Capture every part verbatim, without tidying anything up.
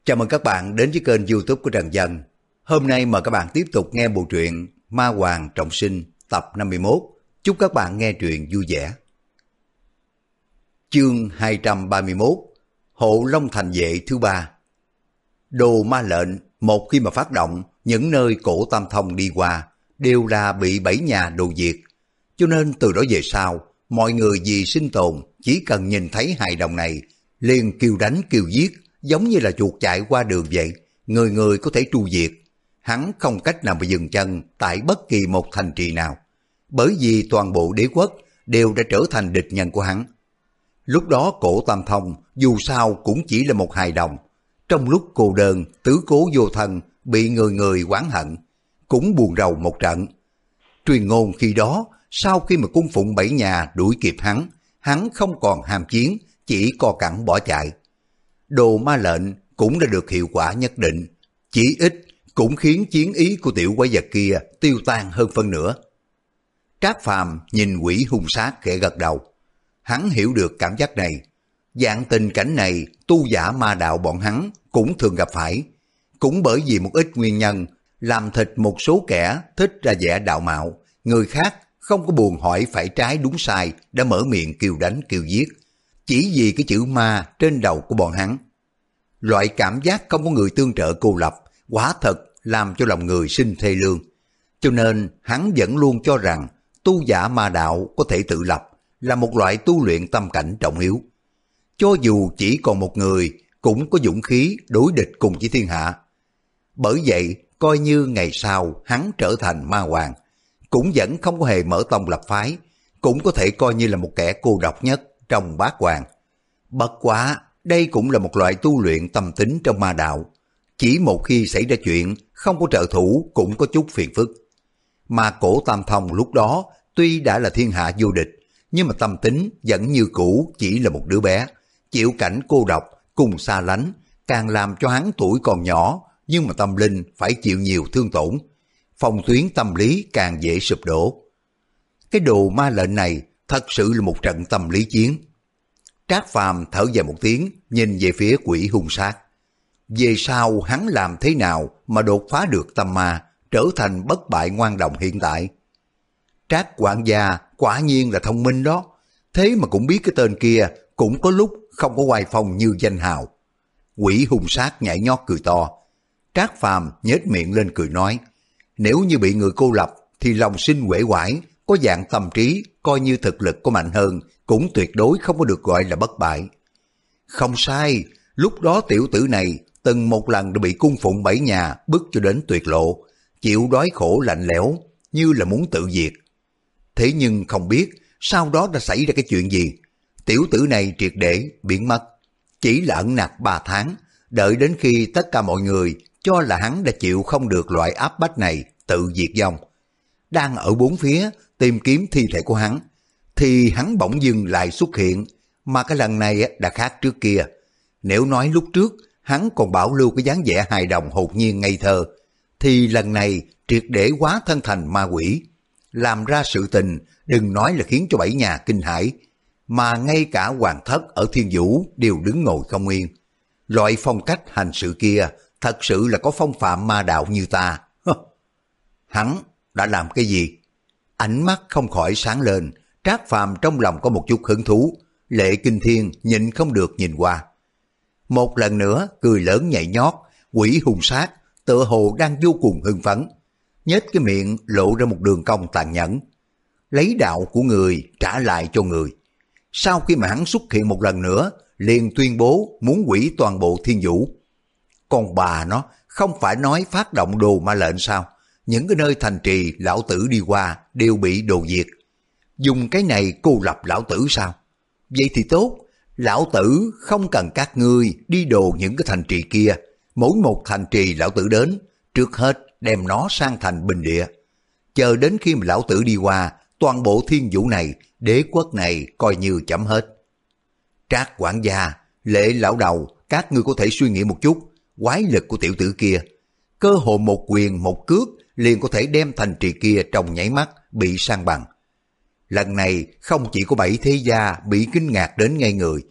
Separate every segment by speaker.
Speaker 1: Chào mừng các bạn đến với kênh YouTube của Trần Dân. Hôm nay mời các bạn tiếp tục nghe bộ truyện Ma Hoàng Trọng Sinh tập năm mươi mốt. Chúc các bạn nghe truyện vui vẻ. Chương hai trăm ba mươi mốt. Hộ Long Thành Vệ thứ ba. Đồ ma lệnh một khi mà phát động, những nơi cổ Tam Thông đi qua đều là bị bảy nhà đồ diệt. Cho nên từ đó về sau, mọi người vì sinh tồn chỉ cần nhìn thấy hài đồng này liền kêu đánh kêu giết, giống như là chuột chạy qua đường vậy, người người có thể tru diệt. Hắn không cách nào mà dừng chân tại bất kỳ một thành trì nào, bởi vì toàn bộ đế quốc đều đã trở thành địch nhân của hắn. Lúc đó cổ Tam Thông dù sao cũng chỉ là một hài đồng, trong lúc cô đơn tứ cố vô thân, bị người người oán hận, cũng buồn rầu một trận. Truyền ngôn khi đó, sau khi mà cung phụng bảy nhà đuổi kịp hắn, hắn không còn ham chiến, chỉ co cẳng bỏ chạy. Đồ ma lệnh cũng đã được hiệu quả nhất định, chỉ ít cũng khiến chiến ý của tiểu quái vật kia tiêu tan hơn phân nửa. Trác Phàm nhìn quỷ hung sát khẽ gật đầu. Hắn hiểu được cảm giác này. Dạng tình cảnh này tu giả ma đạo bọn hắn cũng thường gặp phải. Cũng bởi vì một ít nguyên nhân làm thịt một số kẻ thích ra vẻ đạo mạo, người khác không có buồn hỏi phải trái đúng sai đã mở miệng kêu đánh kêu giết, chỉ vì cái chữ ma trên đầu của bọn hắn. Loại cảm giác không có người tương trợ cô lập quả thật làm cho lòng người sinh thê lương. Cho nên hắn vẫn luôn cho rằng tu giả ma đạo có thể tự lập, là một loại tu luyện tâm cảnh trọng yếu. Cho dù chỉ còn một người cũng có dũng khí đối địch cùng với thiên hạ. Bởi vậy coi như ngày sau hắn trở thành ma hoàng, cũng vẫn không có hề mở tông lập phái, cũng có thể coi như là một kẻ cô độc nhất trong bát hoàng. Bất quá đây cũng là một loại tu luyện tâm tính trong ma đạo. Chỉ một khi xảy ra chuyện không có trợ thủ cũng có chút phiền phức. Mà cổ Tam Thông lúc đó tuy đã là thiên hạ vô địch, nhưng mà tâm tính vẫn như cũ, chỉ là một đứa bé, chịu cảnh cô độc cùng xa lánh, càng làm cho hắn tuổi còn nhỏ nhưng mà tâm linh phải chịu nhiều thương tổn. Phòng tuyến tâm lý càng dễ sụp đổ. Cái đồ ma lệnh này thật sự là một trận tâm lý chiến. Trác Phàm thở dài một tiếng, nhìn về phía quỷ hung sát. Về sau hắn làm thế nào mà đột phá được tâm ma, trở thành bất bại ngoan đồng hiện tại? Trác quản gia quả nhiên là thông minh đó, thế mà cũng biết cái tên kia cũng có lúc không có oai phong như danh hào. Quỷ hung sát nhảy nhót cười to. Trác Phàm nhếch miệng lên cười nói, nếu như bị người cô lập thì lòng sinh uể oải, có dạng tâm trí, coi như thực lực có mạnh hơn cũng tuyệt đối không có được gọi là bất bại. Không sai, lúc đó tiểu tử này từng một lần đã bị cung phụng bảy nhà bức cho đến tuyệt lộ, chịu đói khổ lạnh lẽo như là muốn tự diệt. Thế nhưng không biết sau đó đã xảy ra cái chuyện gì, tiểu tử này triệt để biến mất, chỉ là ẩn nặc ba tháng, đợi đến khi tất cả mọi người cho là hắn đã chịu không được loại áp bách này, tự diệt vong. Đang ở bốn phía tìm kiếm thi thể của hắn, thì hắn bỗng dưng lại xuất hiện, mà cái lần này đã khác trước kia. Nếu nói lúc trước hắn còn bảo lưu cái dáng vẻ hài đồng hồn nhiên ngây thơ, thì lần này triệt để hóa thân thành ma quỷ, làm ra sự tình đừng nói là khiến cho bảy nhà kinh hãi, mà ngay cả hoàng thất ở Thiên Vũ đều đứng ngồi không yên. Loại phong cách hành sự kia thật sự là có phong phạm ma đạo như ta. Hắn đã làm cái gì? Ánh mắt không khỏi sáng lên. Trác Phàm trong lòng có một chút hứng thú, Lệ Kinh Thiên nhịn không được nhìn qua. Một lần nữa cười lớn nhảy nhót, quỷ hung sát tựa hồ đang vô cùng hưng phấn, nhếch cái miệng lộ ra một đường cong tàn nhẫn. Lấy đạo của người trả lại cho người. Sau khi mà hắn xuất hiện một lần nữa, liền tuyên bố muốn hủy toàn bộ Thiên Vũ. Còn bà nó không phải nói phát động đồ ma lệnh sao? Những cái nơi thành trì lão tử đi qua đều bị đồ diệt. Dùng cái này cô lập lão tử sao? Vậy thì tốt, lão tử không cần các ngươi đi đồ những cái thành trì kia. Mỗi một thành trì lão tử đến, trước hết đem nó sang thành bình địa. Chờ đến khi mà lão tử đi qua, toàn bộ Thiên Vũ này, đế quốc này coi như chấm hết. Trác quản gia, Lệ lão đầu, các ngươi có thể suy nghĩ một chút, quái lực của tiểu tử kia. Cơ hội một quyền một cước liền có thể đem thành trì kia trong nháy mắt bị san bằng. Lần này không chỉ có bảy thế gia bị kinh ngạc đến ngay người,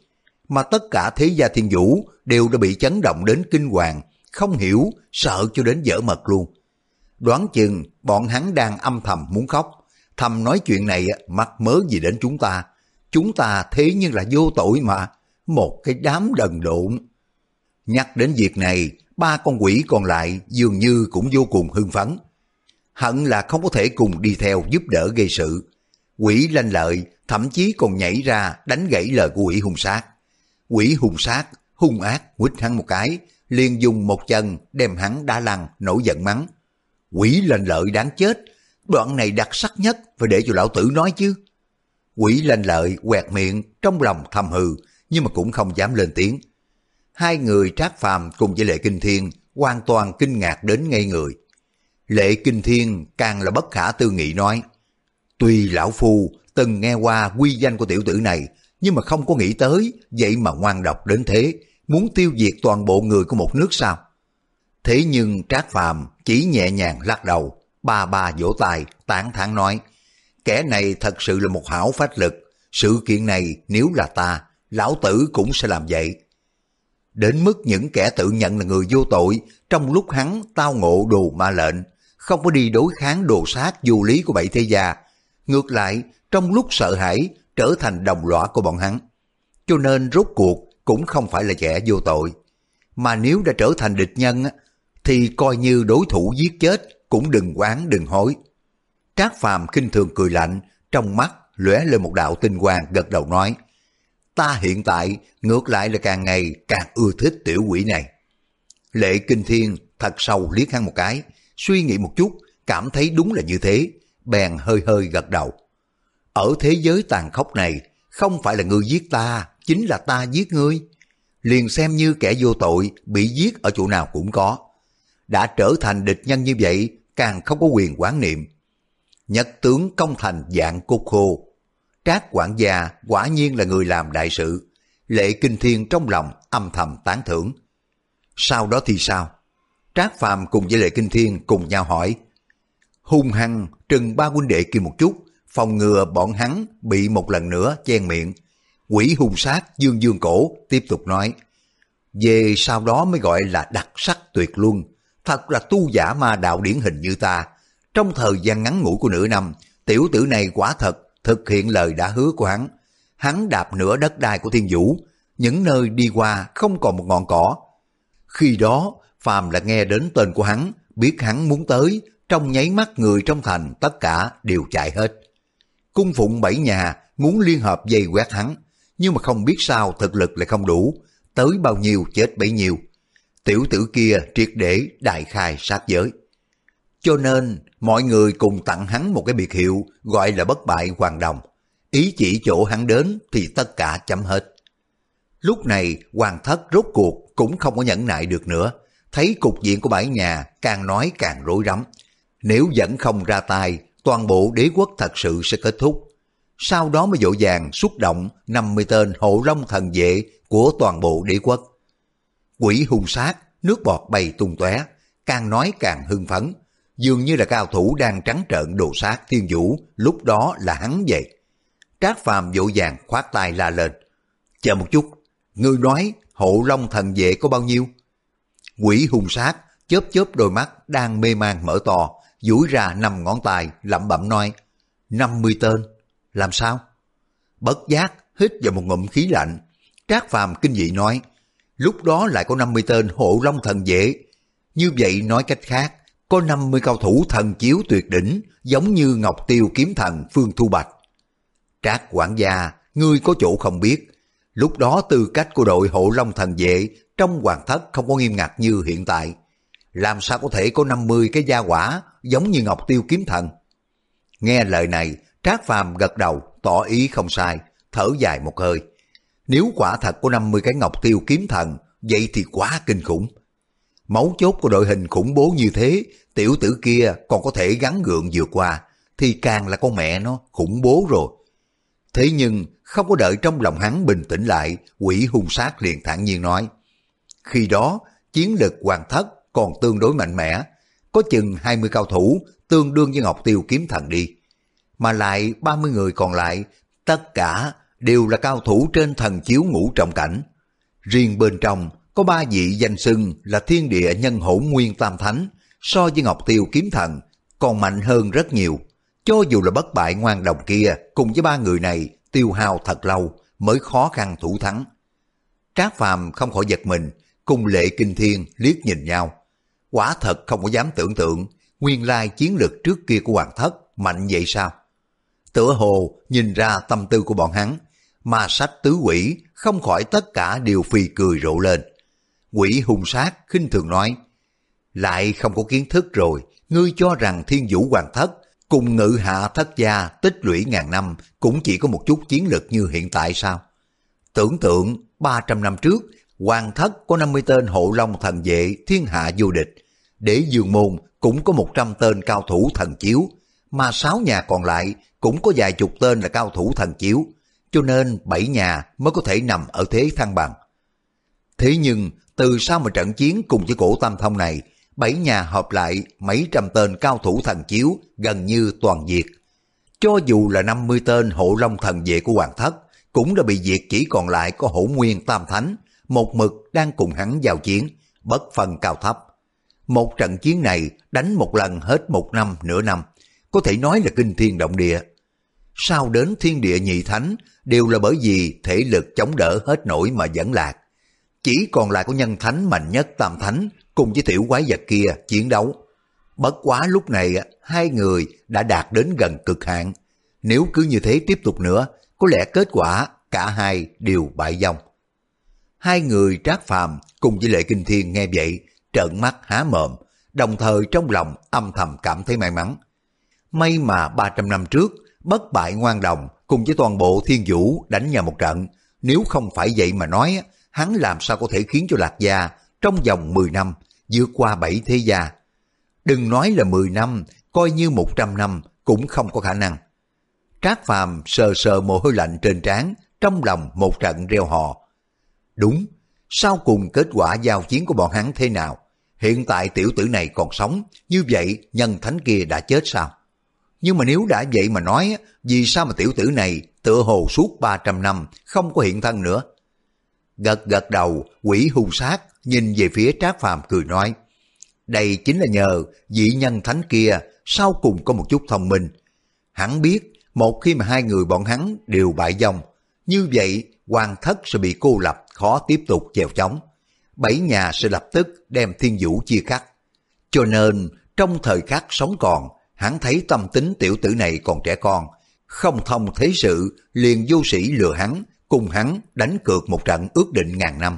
Speaker 1: mà tất cả thế gia Thiên Vũ đều đã bị chấn động đến kinh hoàng, không hiểu, sợ cho đến dở mật luôn. Đoán chừng bọn hắn đang âm thầm muốn khóc, thầm nói chuyện này mắc mớ gì đến chúng ta, chúng ta thế nhưng là vô tội mà, một cái đám đần độn. Nhắc đến việc này, ba con quỷ còn lại dường như cũng vô cùng hưng phấn. Hận là không có thể cùng đi theo giúp đỡ gây sự. Quỷ Lanh Lợi thậm chí còn nhảy ra đánh gãy lời của quỷ hung sát. Quỷ hung sát hung ác quýt hắn một cái, liền dùng một chân đem hắn đá lăn, nổi giận mắng: Quỷ Lanh Lợi đáng chết, đoạn này đặc sắc nhất phải để cho lão tử nói chứ. Quỷ Lanh Lợi quẹt miệng, trong lòng thầm hừ, nhưng mà cũng không dám lên tiếng. Hai người Trác Phàm cùng với Lệ Kinh Thiên hoàn toàn kinh ngạc đến ngây người. Lệ Kinh Thiên càng là bất khả tư nghị nói: Tuy lão phu từng nghe qua quy danh của tiểu tử này, nhưng mà không có nghĩ tới vậy mà ngoan độc đến thế, muốn tiêu diệt toàn bộ người của một nước sao? Thế nhưng Trác Phàm chỉ nhẹ nhàng lắc đầu, ba ba vỗ tay tán thán nói: Kẻ này thật sự là một hảo phách lực, sự kiện này nếu là ta, lão tử cũng sẽ làm vậy. Đến mức những kẻ tự nhận là người vô tội, trong lúc hắn tao ngộ đồ ma lệnh, không có đi đối kháng đồ sát vô lý của bảy thế gia, ngược lại trong lúc sợ hãi trở thành đồng lõa của bọn hắn. Cho nên rốt cuộc cũng không phải là kẻ vô tội, mà nếu đã trở thành địch nhân thì coi như đối thủ giết chết cũng đừng oán đừng hối. Trác Phàm khinh thường cười lạnh, trong mắt lóe lên một đạo tinh quang, gật đầu nói: Ta hiện tại ngược lại là càng ngày càng ưa thích tiểu quỷ này. Lệ Kinh Thiên thật sâu liếc hắn một cái, suy nghĩ một chút, cảm thấy đúng là như thế, bèn hơi hơi gật đầu. Ở thế giới tàn khốc này, không phải là ngươi giết ta, chính là ta giết ngươi. Liền xem như kẻ vô tội bị giết ở chỗ nào cũng có. Đã trở thành địch nhân như vậy, càng không có quyền quán niệm. Nhất tướng công thành dạng cốt khô. Trác quản gia quả nhiên là người làm đại sự. Lệ Kinh Thiên trong lòng âm thầm tán thưởng. Sau đó thì sao? Trác Phàm cùng với Lệ Kinh Thiên cùng nhau hỏi. Hung hăng trừng ba huynh đệ kia một chút, phòng ngừa bọn hắn bị một lần nữa chen miệng. Quỷ hung sát dương dương cổ tiếp tục nói: Về sau đó mới gọi là đặc sắc tuyệt luân, thật là tu giả ma đạo điển hình như ta. Trong thời gian ngắn ngủi của nửa năm, tiểu tử này quả thật thực hiện lời đã hứa của hắn. Hắn đạp nửa đất đai của Thiên Vũ, những nơi đi qua không còn một ngọn cỏ. Khi đó phàm là nghe đến tên của hắn, biết hắn muốn tới, trong nháy mắt người trong thành tất cả đều chạy hết. Cung phụng bảy nhà muốn liên hợp vây quét hắn, nhưng mà không biết sao thực lực lại không đủ, tới bao nhiêu chết bấy nhiêu. Tiểu tử kia triệt để đại khai sát giới. Cho nên mọi người cùng tặng hắn một cái biệt hiệu gọi là bất bại hoàng đồng. Ý chỉ chỗ hắn đến thì tất cả chấm hết. Lúc này hoàng thất rốt cuộc cũng không có nhẫn nại được nữa, thấy cục diện của bảy nhà càng nói càng rối rắm. Nếu vẫn không ra tay, toàn bộ đế quốc thật sự sẽ kết thúc. Sau đó mới dỗ dàng xuất động năm mươi tên hộ long thần vệ của toàn bộ đế quốc. Quỷ hung sát, nước bọt bay tung tóe, càng nói càng hưng phấn, dường như là cao thủ đang trắng trợn đồ sát Thiên Vũ, lúc đó là hắn vậy. Trác Phàm vội vàng khoát tay la lên: Chờ một chút, ngươi nói hộ long thần vệ có bao nhiêu? Quỷ hung sát chớp chớp đôi mắt đang mê man mở to, duỗi ra năm ngón tay lẩm bẩm nói: năm mươi tên. Làm sao? Bất giác hít vào một ngụm khí lạnh. Trác Phàm kinh dị nói: lúc đó lại có năm mươi tên hộ long thần vệ. Như vậy nói cách khác, có năm mươi cao thủ thần chiếu tuyệt đỉnh, giống như Ngọc Tiêu kiếm thần Phương Thu Bạch. Trác quản gia, ngươi có chỗ không biết, lúc đó tư cách của đội hộ long thần vệ trong hoàng thất không có nghiêm ngặt như hiện tại. Làm sao có thể có năm mươi cái gia hỏa giống như Ngọc Tiêu kiếm thần? Nghe lời này, Trác Phàm gật đầu tỏ ý không sai, thở dài một hơi. Nếu quả thật có năm mươi cái Ngọc Tiêu kiếm thần, vậy thì quá kinh khủng. Mấu chốt của đội hình khủng bố như thế, tiểu tử kia còn có thể gắn gượng vượt qua, thì càng là con mẹ nó khủng bố rồi. Thế nhưng không có đợi trong lòng hắn bình tĩnh lại, quỷ hung sát liền thản nhiên nói: khi đó chiến lực hoàng thất còn tương đối mạnh mẽ, có chừng hai mươi cao thủ tương đương với Ngọc Tiêu kiếm thần đi. Mà lại ba mươi người còn lại, tất cả đều là cao thủ trên thần chiếu ngũ trọng cảnh. Riêng bên trong có ba vị danh xưng là thiên địa nhân hỗn nguyên tam thánh, so với Ngọc Tiêu kiếm thần còn mạnh hơn rất nhiều. Cho dù là bất bại ngoan đồng kia cùng với ba người này tiêu hao thật lâu mới khó khăn thủ thắng. Trác Phàm không khỏi giật mình, cùng Lệ Kinh Thiên liếc nhìn nhau. Quả thật không có dám tưởng tượng nguyên lai chiến lược trước kia của Hoàng Thất mạnh vậy sao? Tựa hồ nhìn ra tâm tư của bọn hắn, mà sách tứ quỷ không khỏi tất cả đều phì cười rộ lên. Quỷ hung sát khinh thường nói, lại không có kiến thức rồi, ngươi cho rằng Thiên Vũ Hoàng Thất cùng Ngự Hạ Thất gia tích lũy ngàn năm cũng chỉ có một chút chiến lực như hiện tại sao? Tưởng tượng ba trăm năm trước, Hoàng Thất có năm mươi tên hộ long thần vệ thiên hạ vô địch, Đế Dương Môn cũng có một trăm tên cao thủ thần chiếu, mà sáu nhà còn lại cũng có vài chục tên là cao thủ thần chiếu, cho nên bảy nhà mới có thể nằm ở thế thăng bằng. Thế nhưng từ sau mà trận chiến cùng với Cổ Tam Thông này, bảy nhà hợp lại mấy trăm tên cao thủ thần chiếu gần như toàn diệt. Cho dù là năm mươi tên hộ long thần vệ của Hoàng Thất cũng đã bị diệt, chỉ còn lại có Hỗn Nguyên Tam Thánh một mực đang cùng hắn giao chiến, bất phân cao thấp. Một trận chiến này đánh một lần hết một năm nửa năm, có thể nói là kinh thiên động địa. Sau đến thiên địa nhị thánh đều là bởi vì thể lực chống đỡ hết nổi mà vẫn lạc. Chỉ còn lại có nhân thánh mạnh nhất tam thánh cùng với tiểu quái vật kia chiến đấu. Bất quá lúc này hai người đã đạt đến gần cực hạn. Nếu cứ như thế tiếp tục nữa, có lẽ kết quả cả hai đều bại vong. Hai người Trác Phàm cùng với Lệ Kinh Thiên nghe vậy, trợn mắt há mồm, đồng thời trong lòng âm thầm cảm thấy may mắn. May mà ba trăm năm trước, bất bại ngoan đồng cùng với toàn bộ Thiên Vũ đánh nhau một trận, nếu không phải vậy mà nói, hắn làm sao có thể khiến cho Lạc Gia trong vòng mười năm vượt qua bảy thế gia. Đừng nói là mười năm, coi như một trăm năm cũng không có khả năng. Trác Phàm sờ sờ mồ hôi lạnh trên trán, trong lòng một trận reo hò. Đúng, sau cùng kết quả giao chiến của bọn hắn thế nào? Hiện tại tiểu tử này còn sống, như vậy nhân thánh kia đã chết sao? Nhưng mà nếu đã vậy mà nói, vì sao mà tiểu tử này tựa hồ suốt ba trăm năm không có hiện thân nữa? Gật gật đầu, quỷ hung sát nhìn về phía Trác Phàm cười nói, đây chính là nhờ vị nhân thánh kia sau cùng có một chút thông minh. Hắn biết một khi mà hai người bọn hắn đều bại vong, như vậy Hoàng Thất sẽ bị cô lập, khó tiếp tục chèo chống. Bảy nhà sẽ lập tức đem Thiên Vũ chia cắt. Cho nên trong thời khắc sống còn, hắn thấy tâm tính tiểu tử này còn trẻ con, không thông thế sự, liền vô sĩ lừa hắn, cùng hắn đánh cược một trận ước định ngàn năm.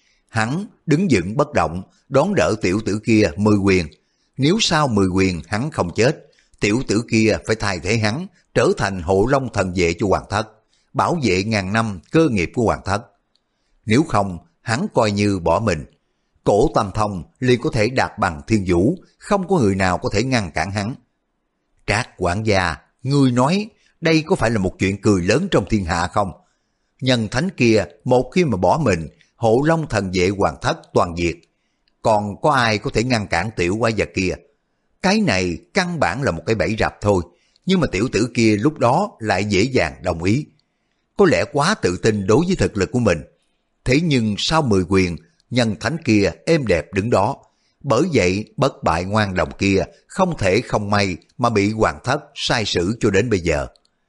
Speaker 1: Hắn đứng vững bất động, đón đỡ tiểu tử kia mười quyền. Nếu sau mười quyền hắn không chết, tiểu tử kia phải thay thế hắn, trở thành hộ long thần vệ cho Hoàng Thất, bảo vệ ngàn năm cơ nghiệp của Hoàng Thất. Nếu không, hắn coi như bỏ mình. Cổ Tam Thông liền có thể đạt bằng Thiên Vũ, không có người nào có thể ngăn cản hắn. Trác quản gia, ngươi nói đây có phải là một chuyện cười lớn trong thiên hạ không? Nhân thánh kia một khi mà bỏ mình, hộ long thần vệ Hoàng Thất toàn diệt. Còn có ai có thể ngăn cản tiểu quái vật kia? Cái này căn bản là một cái bẫy rập thôi, nhưng mà tiểu tử kia lúc đó lại dễ dàng đồng ý. Có lẽ quá tự tin đối với thực lực của mình. Thế nhưng sau mười quyền, nhân thánh kia êm đẹp đứng đó. Bởi vậy bất bại ngoan đồng kia không thể không may mà bị Hoàng Thất sai xử cho đến bây giờ.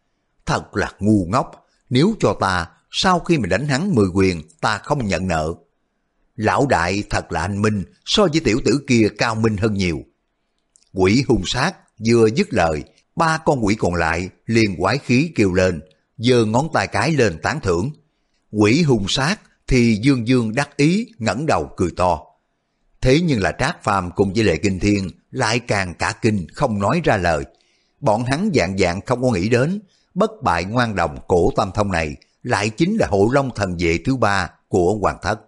Speaker 1: Thật là ngu ngốc, nếu cho ta, sau khi mà đánh hắn mười quyền, ta không nhận nợ. Lão đại thật là anh minh, so với tiểu tử kia cao minh hơn nhiều. Quỷ hung sát vừa dứt lời, ba con quỷ còn lại liền quái khí kêu lên, giơ ngón tay cái lên tán thưởng. Quỷ hung sát thì dương dương đắc ý ngẩng đầu cười to. Thế nhưng là Trác Phàm cùng với Lệ Kinh Thiên lại càng cả kinh không nói ra lời. Bọn hắn dạng dạng không có nghĩ đến, bất bại ngoan đồng Cổ Tam Thông này lại chính là hộ long thần vệ thứ ba của Hoàng Thất.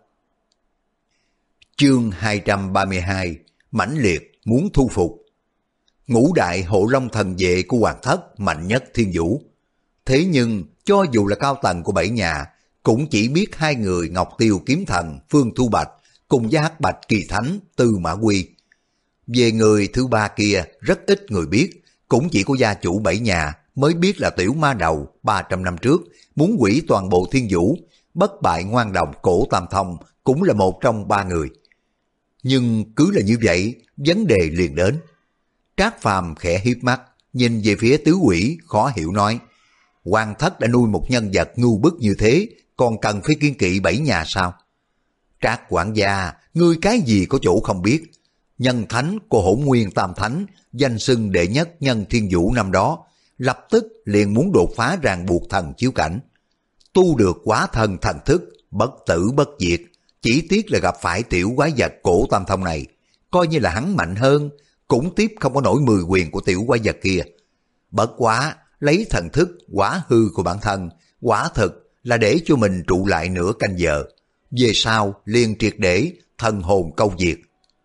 Speaker 1: Chương hai trăm ba mươi hai, mãnh liệt muốn thu phục. Ngũ đại hộ long thần vệ của Hoàng Thất mạnh nhất Thiên Vũ. Thế nhưng cho dù là cao tầng của bảy nhà, cũng chỉ biết hai người Ngọc Tiêu kiếm thần Phương Thu Bạch cùng với Hắc Bạch Kỳ Thánh Tư Mã Quy. Về người thứ ba kia rất ít người biết, cũng chỉ có gia chủ bảy nhà mới biết là tiểu ma đầu ba trăm năm trước muốn hủy toàn bộ thiên vũ, bất bại ngoan đồng cổ Tam Thông cũng là một trong ba người. Nhưng cứ là như vậy, vấn đề liền đến. Trác Phàm khẽ hiếp mắt, nhìn về phía tứ quỷ khó hiểu nói, Hoàng thất đã nuôi một nhân vật ngu bức như thế, còn cần phải kiên kỵ bảy nhà sao? Trác quản gia, ngươi cái gì có chỗ không biết. Nhân thánh của Hỗn Nguyên Tam Thánh, danh xưng đệ nhất nhân thiên vũ năm đó, lập tức liền muốn đột phá ràng buộc thần chiếu cảnh. Tu được quá thần thần thức, bất tử bất diệt, chỉ tiếc là gặp phải tiểu quái vật cổ Tam Thông này. Coi như là hắn mạnh hơn, cũng tiếp không có nổi mười quyền của tiểu quái vật kia. Bất quá, lấy thần thức quả hư của bản thân, quả thực là để cho mình trụ lại nửa canh giờ. Về sau liền triệt để thần hồn câu diệt.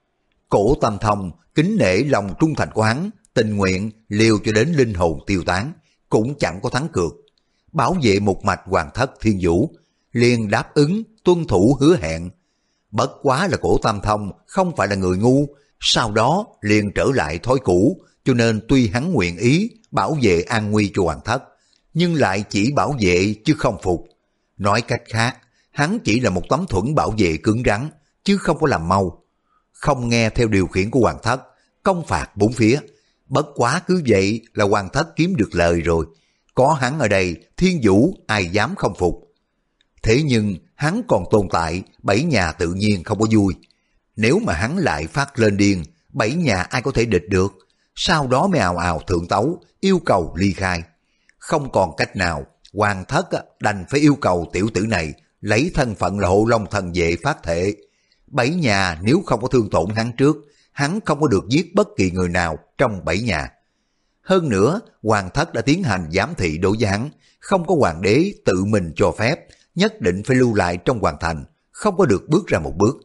Speaker 1: Cổ Tam Thông kính nể lòng trung thành của hắn, tình nguyện liều cho đến linh hồn tiêu tán, cũng chẳng có thắng cược. Bảo vệ một mạch hoàng thất thiên vũ, liền đáp ứng tuân thủ hứa hẹn. Bất quá là cổ Tam Thông không phải là người ngu, sau đó liền trở lại thói cũ, cho nên tuy hắn nguyện ý bảo vệ an nguy cho hoàng thất, nhưng lại chỉ bảo vệ chứ không phục. Nói cách khác, hắn chỉ là một tấm thuẫn bảo vệ cứng rắn, chứ không có làm mau. Không nghe theo điều khiển của hoàng thất, công phạt bốn phía. Bất quá cứ vậy là hoàng thất kiếm được lời rồi. Có hắn ở đây, thiên vũ ai dám không phục. Thế nhưng hắn còn tồn tại, bảy nhà tự nhiên không có vui. Nếu mà hắn lại phát lên điên, bảy nhà ai có thể địch được. Sau đó mới ào ào thượng tấu, yêu cầu ly khai. Không còn cách nào, hoàng thất đành phải yêu cầu tiểu tử này lấy thân phận là Hộ Long thần vệ phát thệ. Bảy nhà nếu không có thương tổn hắn trước, hắn không có được giết bất kỳ người nào trong bảy nhà. Hơn nữa, hoàng thất đã tiến hành giám thị đối với hắn, không có hoàng đế tự mình cho phép, nhất định phải lưu lại trong hoàng thành, không có được bước ra một bước.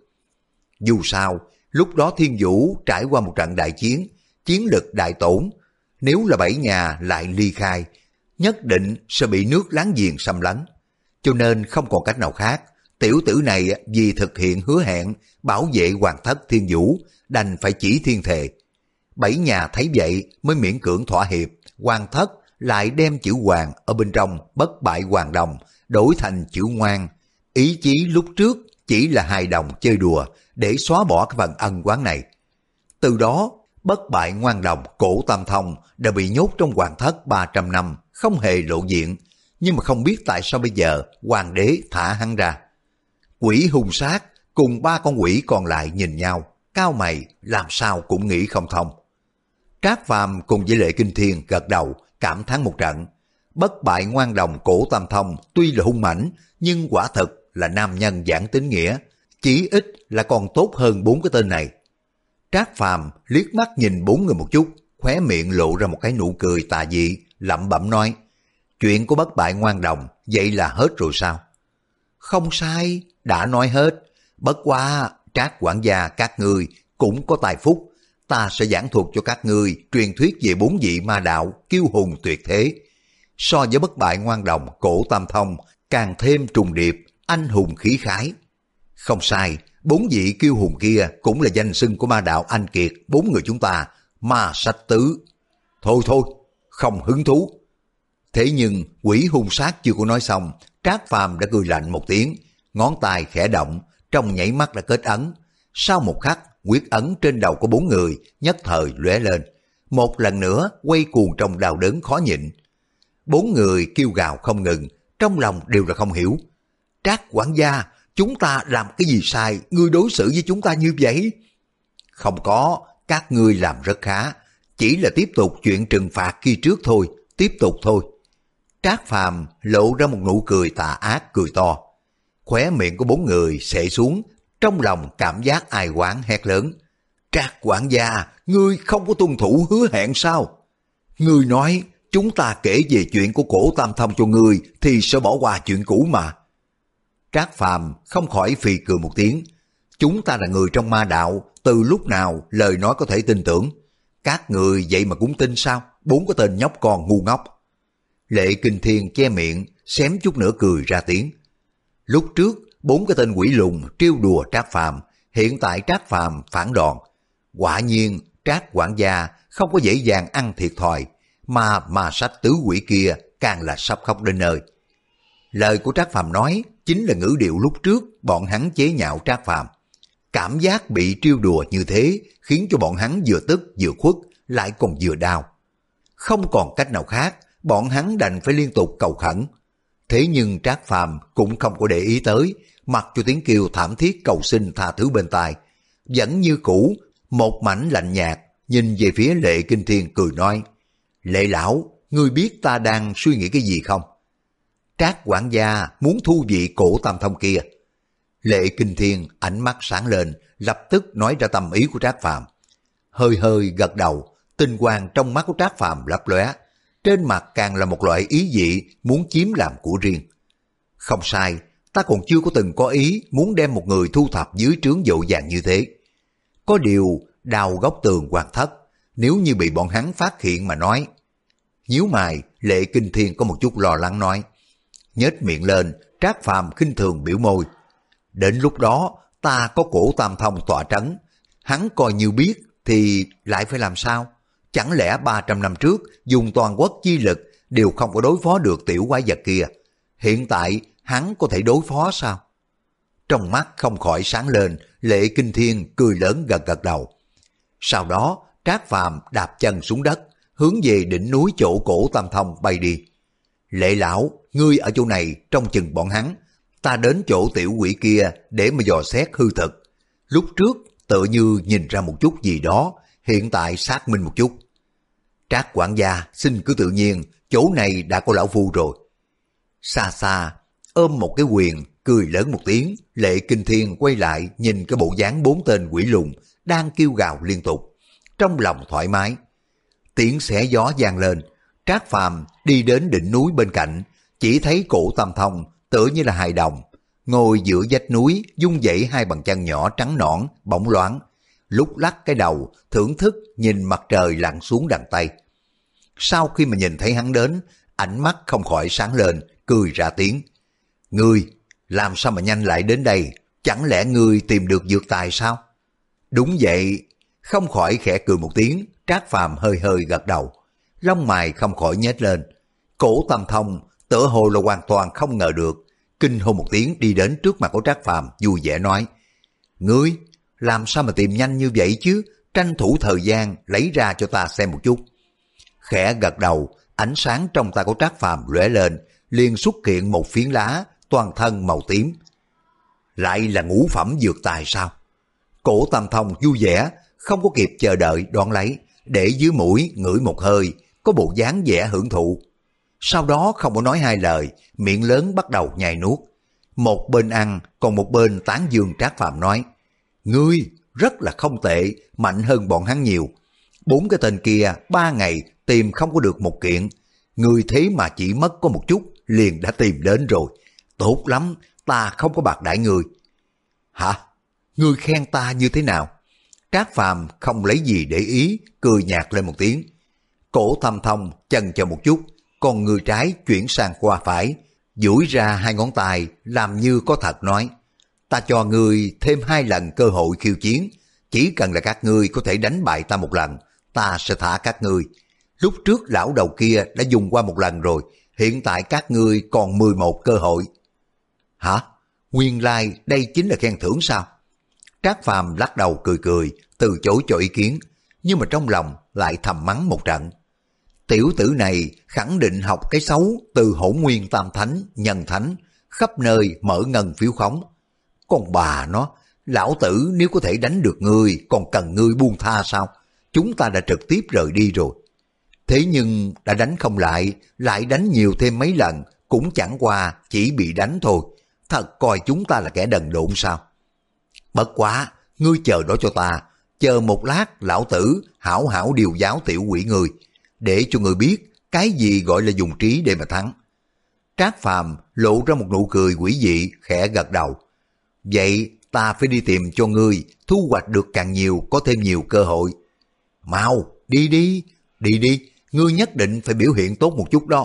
Speaker 1: Dù sao, lúc đó thiên vũ trải qua một trận đại chiến, chiến lực đại tổn. Nếu là bảy nhà lại ly khai, nhất định sẽ bị nước láng giềng xâm lấn. Cho nên không còn cách nào khác, tiểu tử này vì thực hiện hứa hẹn bảo vệ hoàng thất thiên vũ, đành phải chỉ thiên thề. Bảy nhà thấy vậy mới miễn cưỡng thỏa hiệp, hoàng thất lại đem chữ hoàng ở bên trong bất bại hoàng đồng đổi thành chữ ngoan. Ý chí lúc trước chỉ là hài đồng chơi đùa để xóa bỏ cái phần ân oán này. Từ đó, bất bại ngoan đồng cổ Tam Thông đã bị nhốt trong hoàng thất ba trăm năm, không hề lộ diện. Nhưng mà không biết tại sao bây giờ hoàng đế thả hắn ra. Quỷ hung sát cùng ba con quỷ còn lại nhìn nhau, cao mày làm sao cũng nghĩ không thông. Trác Phàm cùng với Lệ Kinh Thiên gật đầu cảm thán một trận. Bất bại ngoan đồng cổ Tam Thông tuy là hung mãnh, nhưng quả thực là nam nhân giảng tín nghĩa, chỉ ít là còn tốt hơn bốn cái tên này. Trác Phàm liếc mắt nhìn bốn người một chút, khóe miệng lộ ra một cái nụ cười tà dị, lẩm bẩm nói, chuyện của bất bại ngoan đồng vậy là hết rồi sao? Không sai, đã nói hết. Bất quá Trác quản gia các ngươi cũng có tài phúc, ta sẽ giảng thuật cho các ngươi truyền thuyết về bốn vị ma đạo kiêu hùng tuyệt thế. So với bất bại ngoan đồng cổ Tam Thông càng thêm trùng điệp, anh hùng khí khái. Không sai, bốn vị kiêu hùng kia cũng là danh xưng của ma đạo anh kiệt bốn người chúng ta, ma sách tứ. Thôi thôi, không hứng thú. Thế nhưng quỷ hung sát chưa có nói xong, Trác Phàm đã cười lạnh một tiếng, ngón tay khẽ động, trong nhảy mắt đã kết ấn. Sau một khắc, quyết ấn trên đầu của bốn người nhất thời lóe lên, một lần nữa quay cuồng trong đau đớn khó nhịn. Bốn người kêu gào không ngừng, trong lòng đều là không hiểu. Trác quản gia, chúng ta làm cái gì sai, ngươi đối xử với chúng ta như vậy? Không có, các ngươi làm rất khá, chỉ là tiếp tục chuyện trừng phạt khi trước thôi, tiếp tục thôi. Trác Phàm lộ ra một nụ cười tà ác cười to. Khóe miệng của bốn người xệ xuống, trong lòng cảm giác ai oán hét lớn. Trác quản gia, ngươi không có tuân thủ hứa hẹn sao? Ngươi nói chúng ta kể về chuyện của cổ Tam Thông cho ngươi thì sẽ bỏ qua chuyện cũ mà. Trác Phàm không khỏi phì cười một tiếng. Chúng ta là người trong ma đạo, từ lúc nào lời nói có thể tin tưởng? Các người vậy mà cũng tin sao? Bốn cái tên nhóc con ngu ngốc. Lệ Kinh Thiên che miệng, xém chút nữa cười ra tiếng. Lúc trước, bốn cái tên quỷ lùn trêu đùa Trác Phàm, hiện tại Trác Phàm phản đòn. Quả nhiên, Trác quản gia không có dễ dàng ăn thiệt thòi. mà ma sách tứ quỷ kia càng là sắp khóc đến nơi. Lời của Trác Phàm nói chính là ngữ điệu lúc trước bọn hắn chế nhạo Trác Phàm. Cảm giác bị trêu đùa như thế khiến cho bọn hắn vừa tức vừa khuất, lại còn vừa đau. Không còn cách nào khác, bọn hắn đành phải liên tục cầu khẩn. Thế nhưng Trác Phàm cũng không có để ý tới, mặc cho tiếng kêu thảm thiết cầu xin tha thứ bên tai. Vẫn như cũ, một mảnh lạnh nhạt, nhìn về phía Lệ Kinh Thiên cười nói, Lệ lão, ngươi biết ta đang suy nghĩ cái gì không? Trác quản gia muốn thu vị cổ tam thông kia. Lệ Kinh Thiên ánh mắt sáng lên, lập tức nói ra tâm ý của Trác Phàm. Hơi hơi gật đầu, tinh quang trong mắt của Trác Phàm lấp lóe, trên mặt càng là một loại ý dị muốn chiếm làm của riêng. Không sai, ta còn chưa có từng có ý muốn đem một người thu thập dưới trướng dội vàng như thế. Có điều đào góc tường hoàn thất, nếu như bị bọn hắn phát hiện mà nói. Nhíu mày, Lệ Kinh Thiên có một chút lo lắng nói. Nhếch miệng lên, Trác Phàm khinh thường biểu môi. Đến lúc đó ta có cổ tam thông tọa trấn, hắn coi như biết thì lại phải làm sao? Chẳng lẽ ba trăm năm trước dùng toàn quốc chi lực đều không có đối phó được tiểu quái vật kia? Hiện tại hắn có thể đối phó sao? Trong mắt không khỏi sáng lên, Lệ Kinh Thiên cười lớn gật gật đầu. Sau đó Trác Phàm đạp chân xuống đất, hướng về đỉnh núi chỗ cổ tam thông bay đi. Lệ lão, ngươi ở chỗ này trông chừng bọn hắn, ta đến chỗ tiểu quỷ kia để mà dò xét hư thực. Lúc trước tự như nhìn ra một chút gì đó, hiện tại xác minh một chút. Trác quản gia xin cứ tự nhiên, chỗ này đã có lão phu rồi. Xa xa, ôm một cái quyền, cười lớn một tiếng, Lệ Kinh Thiên quay lại nhìn cái bộ dáng bốn tên quỷ lùn đang kêu gào liên tục. Trong lòng thoải mái. Tiếng xé gió vang lên, Trác Phàm đi đến đỉnh núi bên cạnh, chỉ thấy cổ tam thông tựa như là hài đồng, ngồi giữa vách núi, dung dãy hai bàn chân nhỏ trắng nõn, bóng loáng, lúc lắc cái đầu, thưởng thức nhìn mặt trời lặn xuống đằng Tây. Sau khi mà nhìn thấy hắn đến, ánh mắt không khỏi sáng lên, cười ra tiếng. Ngươi, làm sao mà nhanh lại đến đây? Chẳng lẽ ngươi tìm được dược tài sao? Đúng vậy, không khỏi khẽ cười một tiếng, Trác Phàm hơi hơi gật đầu, lông mày không khỏi nhếch lên. Cổ tam thông tựa hồ là hoàn toàn không ngờ được, kinh hô một tiếng đi đến trước mặt của Trác Phàm vui vẻ nói. Ngươi, làm sao mà tìm nhanh như vậy chứ? Tranh thủ thời gian lấy ra cho ta xem một chút. Khẽ gật đầu, ánh sáng trong tay của Trác Phàm lóe lên, liền xuất hiện một phiến lá toàn thân màu tím. Lại là ngũ phẩm dược tài sao? Cổ tam thông vui vẻ, không có kịp chờ đợi đoán lấy, để dưới mũi ngửi một hơi, có bộ dáng vẻ hưởng thụ. Sau đó không có nói hai lời, miệng lớn bắt đầu nhai nuốt. Một bên ăn, còn một bên tán dương Trác Phàm nói. Ngươi rất là không tệ, mạnh hơn bọn hắn nhiều. Bốn cái tên kia ba ngày tìm không có được một kiện. Ngươi thế mà chỉ mất có một chút, liền đã tìm đến rồi. Tốt lắm, ta không có bạc đãi ngươi. Hả? Ngươi khen ta như thế nào? Trác Phàm không lấy gì để ý, cười nhạt lên một tiếng. Cổ thâm thông chần chờ một chút, còn người trái chuyển sang qua phải, duỗi ra hai ngón tay làm như có thật nói. Ta cho ngươi thêm hai lần cơ hội khiêu chiến, chỉ cần là các ngươi có thể đánh bại ta một lần, ta sẽ thả các ngươi. Lúc trước lão đầu kia đã dùng qua một lần rồi, hiện tại các ngươi còn mười một cơ hội. Hả? Nguyên lai đây chính là khen thưởng sao? Trác Phàm lắc đầu cười cười, từ chối cho ý kiến, nhưng mà trong lòng lại thầm mắng một trận. Tiểu tử này khẳng định học cái xấu từ Hỗn Nguyên Tam Thánh, Nhân Thánh, khắp nơi mở ngân phiếu khống. Còn bà nó, lão tử nếu có thể đánh được ngươi, còn cần ngươi buông tha sao? Chúng ta đã trực tiếp rời đi rồi. Thế nhưng đã đánh không lại, lại đánh nhiều thêm mấy lần, cũng chẳng qua chỉ bị đánh thôi. Thật coi chúng ta là kẻ đần độn sao? Bất quá, ngươi chờ đó cho ta, chờ một lát lão tử hảo hảo điều giáo tiểu quỷ ngươi, để cho ngươi biết cái gì gọi là dùng trí để mà thắng. Trác Phàm lộ ra một nụ cười quỷ dị, khẽ gật đầu. Vậy ta phải đi tìm cho ngươi, thu hoạch được càng nhiều có thêm nhiều cơ hội. Mau, đi đi, đi đi, ngươi nhất định phải biểu hiện tốt một chút đó.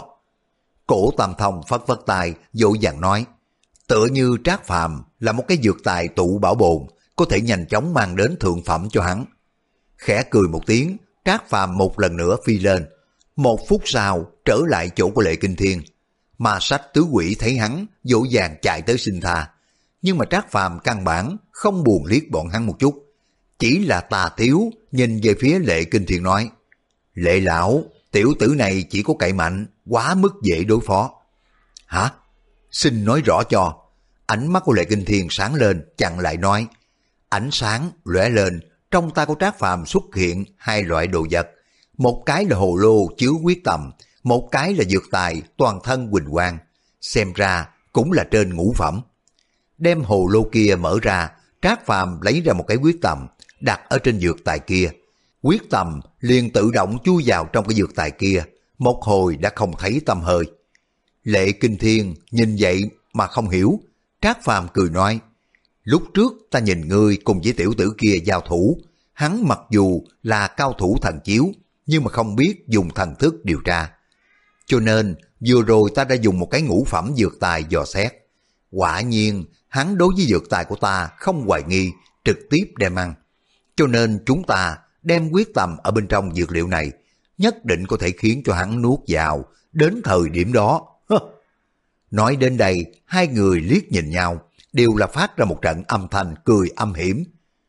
Speaker 1: Cổ Tam Thông phất phất tay, dỗ dàng nói. Tựa như Trác Phàm là một cái dược tài tụ bảo bồn, có thể nhanh chóng mang đến thượng phẩm cho hắn. Khẽ cười một tiếng, Trác Phàm một lần nữa phi lên. Một phút sau trở lại chỗ của Lệ Kinh Thiên. Ma Sách tứ quỷ thấy hắn dỗ dàng chạy tới xin tha, nhưng mà Trác Phàm căn bản không buồn liếc bọn hắn một chút, chỉ là tà thiếu nhìn về phía Lệ Kinh Thiên nói: Lệ lão, tiểu tử này chỉ có cậy mạnh, quá mức dễ đối phó. Hả? Xin nói rõ cho. Ánh mắt của Lệ Kinh Thiên sáng lên, chặn lại nói. Ánh sáng lóe lên, trong tay của Trác Phàm xuất hiện hai loại đồ vật, một cái là hồ lô chứa quyết tầm, một cái là dược tài toàn thân huỳnh quang, xem ra cũng là trên ngũ phẩm. Đem hồ lô kia mở ra, Trác Phàm lấy ra một cái quyết tầm, đặt ở trên dược tài kia. Quyết tầm liền tự động chui vào trong cái dược tài kia, một hồi đã không thấy tăm hơi. Lệ Kinh Thiên nhìn vậy mà không hiểu. Trác Phàm cười nói: lúc trước ta nhìn ngươi cùng với tiểu tử kia giao thủ, hắn mặc dù là cao thủ thần chiếu, nhưng mà không biết dùng thần thức điều tra. Cho nên vừa rồi ta đã dùng một cái ngũ phẩm dược tài dò xét. Quả nhiên hắn đối với dược tài của ta không hoài nghi, trực tiếp đem ăn. Cho nên chúng ta đem quyết tầm ở bên trong dược liệu này, nhất định có thể khiến cho hắn nuốt vào, đến thời điểm đó. Nói đến đây, hai người liếc nhìn nhau, đều là phát ra một trận âm thanh cười âm hiểm.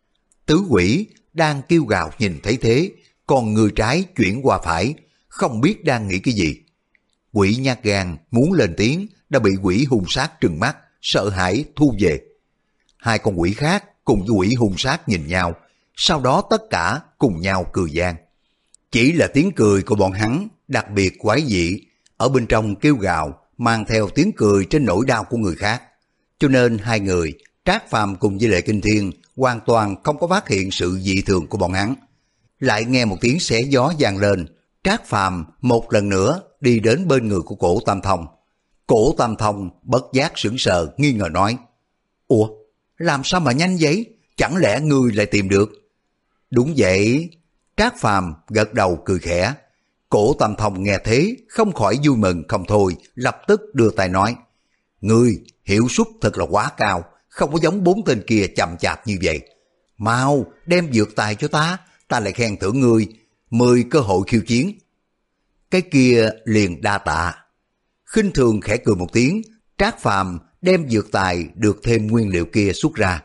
Speaker 1: Tứ quỷ đang kêu gào nhìn thấy thế, còn người trái chuyển qua phải, không biết đang nghĩ cái gì. Quỷ nhát gan muốn lên tiếng, đã bị quỷ hung sát trừng mắt, sợ hãi thu về. Hai con quỷ khác cùng với quỷ hung sát nhìn nhau, sau đó tất cả cùng nhau cười gian. Chỉ là tiếng cười của bọn hắn đặc biệt quái dị, ở bên trong kêu gào, mang theo tiếng cười trên nỗi đau của người khác. Cho nên hai người, Trác Phàm cùng với Lệ Kinh Thiên, hoàn toàn không có phát hiện sự dị thường của bọn hắn. Lại nghe một tiếng xé gió vang lên, Trác Phàm một lần nữa đi đến bên người của Cổ Tam Thông. Cổ Tam Thông bất giác sững sờ, nghi ngờ nói: Ủa, làm sao mà nhanh vậy? Chẳng lẽ ngươi lại tìm được? Đúng vậy. Trác Phàm gật đầu cười khẽ. Cổ Tam Thông nghe thế không khỏi vui mừng không thôi, lập tức đưa tay nói: Ngươi hiệu suất thật là quá cao, không có giống bốn tên kia chậm chạp như vậy. Mau đem dược tài cho ta, ta lại khen thưởng ngươi mười cơ hội khiêu chiến. Cái kia liền đa tạ. Khinh thường khẽ cười một tiếng, Trác Phàm đem dược tài được thêm nguyên liệu kia xuất ra.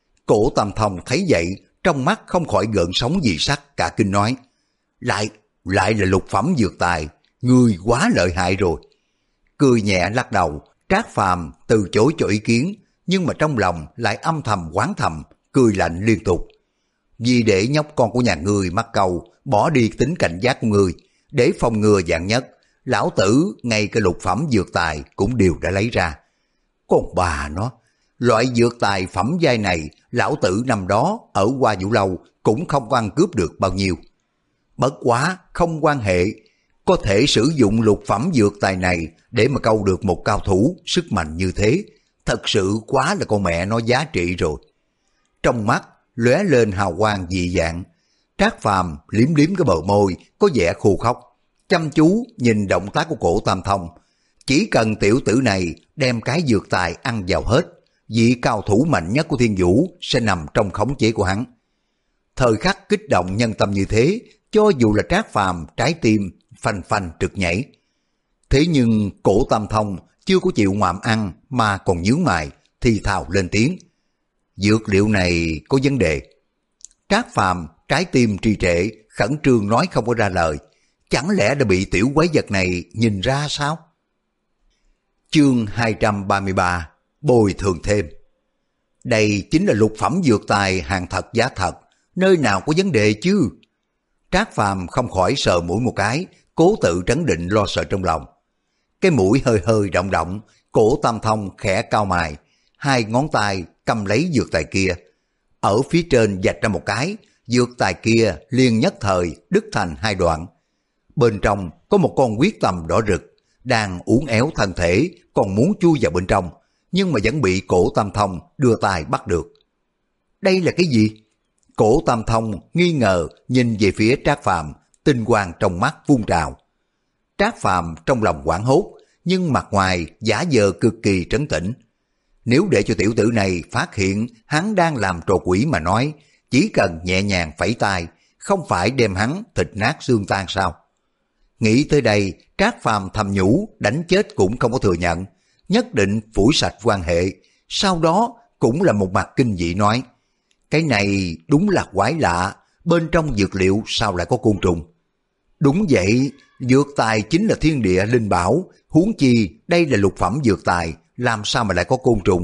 Speaker 1: Cổ Tam Thông thấy vậy, trong mắt không khỏi gợn sóng dị sắc, cả kinh nói: Lại, lại là lục phẩm dược tài, ngươi quá lợi hại rồi. Cười nhẹ lắc đầu, Trác Phàm từ chối cho ý kiến, nhưng mà trong lòng lại âm thầm oán thầm, cười lạnh liên tục. Vì để nhóc con của nhà ngươi mắc câu, bỏ đi tính cảnh giác của ngươi, để phòng ngừa vạn nhất, lão tử ngay cái lục phẩm dược tài cũng đều đã lấy ra. Con bà nó, loại dược tài phẩm giai này, lão tử năm đó ở Hoa Vũ Lâu cũng không có ăn cướp được bao nhiêu. Bất quá không quan hệ, có thể sử dụng lục phẩm dược tài này để mà câu được một cao thủ sức mạnh như thế, thật sự quá là con mẹ nó giá trị rồi. Trong mắt lóe lên hào quang dị dạng, Trác Phàm liếm liếm cái bờ môi có vẻ khô khóc, chăm chú nhìn động tác của Cổ Tam Thông. Chỉ cần tiểu tử này đem cái dược tài ăn vào hết, vị cao thủ mạnh nhất của Thiên Vũ sẽ nằm trong khống chế của hắn. Thời khắc kích động nhân tâm như thế, cho dù là Trác Phàm trái tim phanh phanh trực nhảy. Thế nhưng Cổ Tam Thông chưa có chịu ngoạm ăn mà còn nhướng mày, thì thào lên tiếng: Dược liệu này có vấn đề. Trác Phàm trái tim trì trệ, khẩn trương nói không có ra lời. Chẳng lẽ đã bị tiểu quái vật này nhìn ra sao? Chương hai trăm ba mươi ba, bồi thường thêm. Đây chính là lục phẩm dược tài hàng thật giá thật, nơi nào có vấn đề chứ? Trác Phàm không khỏi sờ mũi một cái, cố tự trấn định lo sợ trong lòng. Cái mũi hơi hơi động động, Cổ Tam Thông khẽ cau mày, hai ngón tay cầm lấy dược tài kia. Ở phía trên vạch ra một cái, dược tài kia liền nhất thời đứt thành hai đoạn. Bên trong có một con huyết tầm đỏ rực, đang uốn éo thân thể, còn muốn chui vào bên trong, nhưng mà vẫn bị Cổ Tam Thông đưa tay bắt được. Đây là cái gì? Cổ Tam Thông nghi ngờ nhìn về phía Trác Phàm, tinh quang trong mắt phun trào. Trác Phàm trong lòng hoảng hốt, nhưng mặt ngoài giả vờ cực kỳ trấn tĩnh. Nếu để cho tiểu tử này phát hiện hắn đang làm trò quỷ mà nói, chỉ cần nhẹ nhàng phẩy tay, không phải đem hắn thịt nát xương tan sao? Nghĩ tới đây, Trác Phàm thầm nhủ đánh chết cũng không có thừa nhận, nhất định phủi sạch quan hệ. Sau đó cũng là một mặt kinh dị nói, cái này đúng là quái lạ, bên trong dược liệu sao lại có côn trùng? Đúng vậy, dược tài chính là thiên địa linh bảo, huống chi đây là lục phẩm dược tài, làm sao mà lại có côn trùng?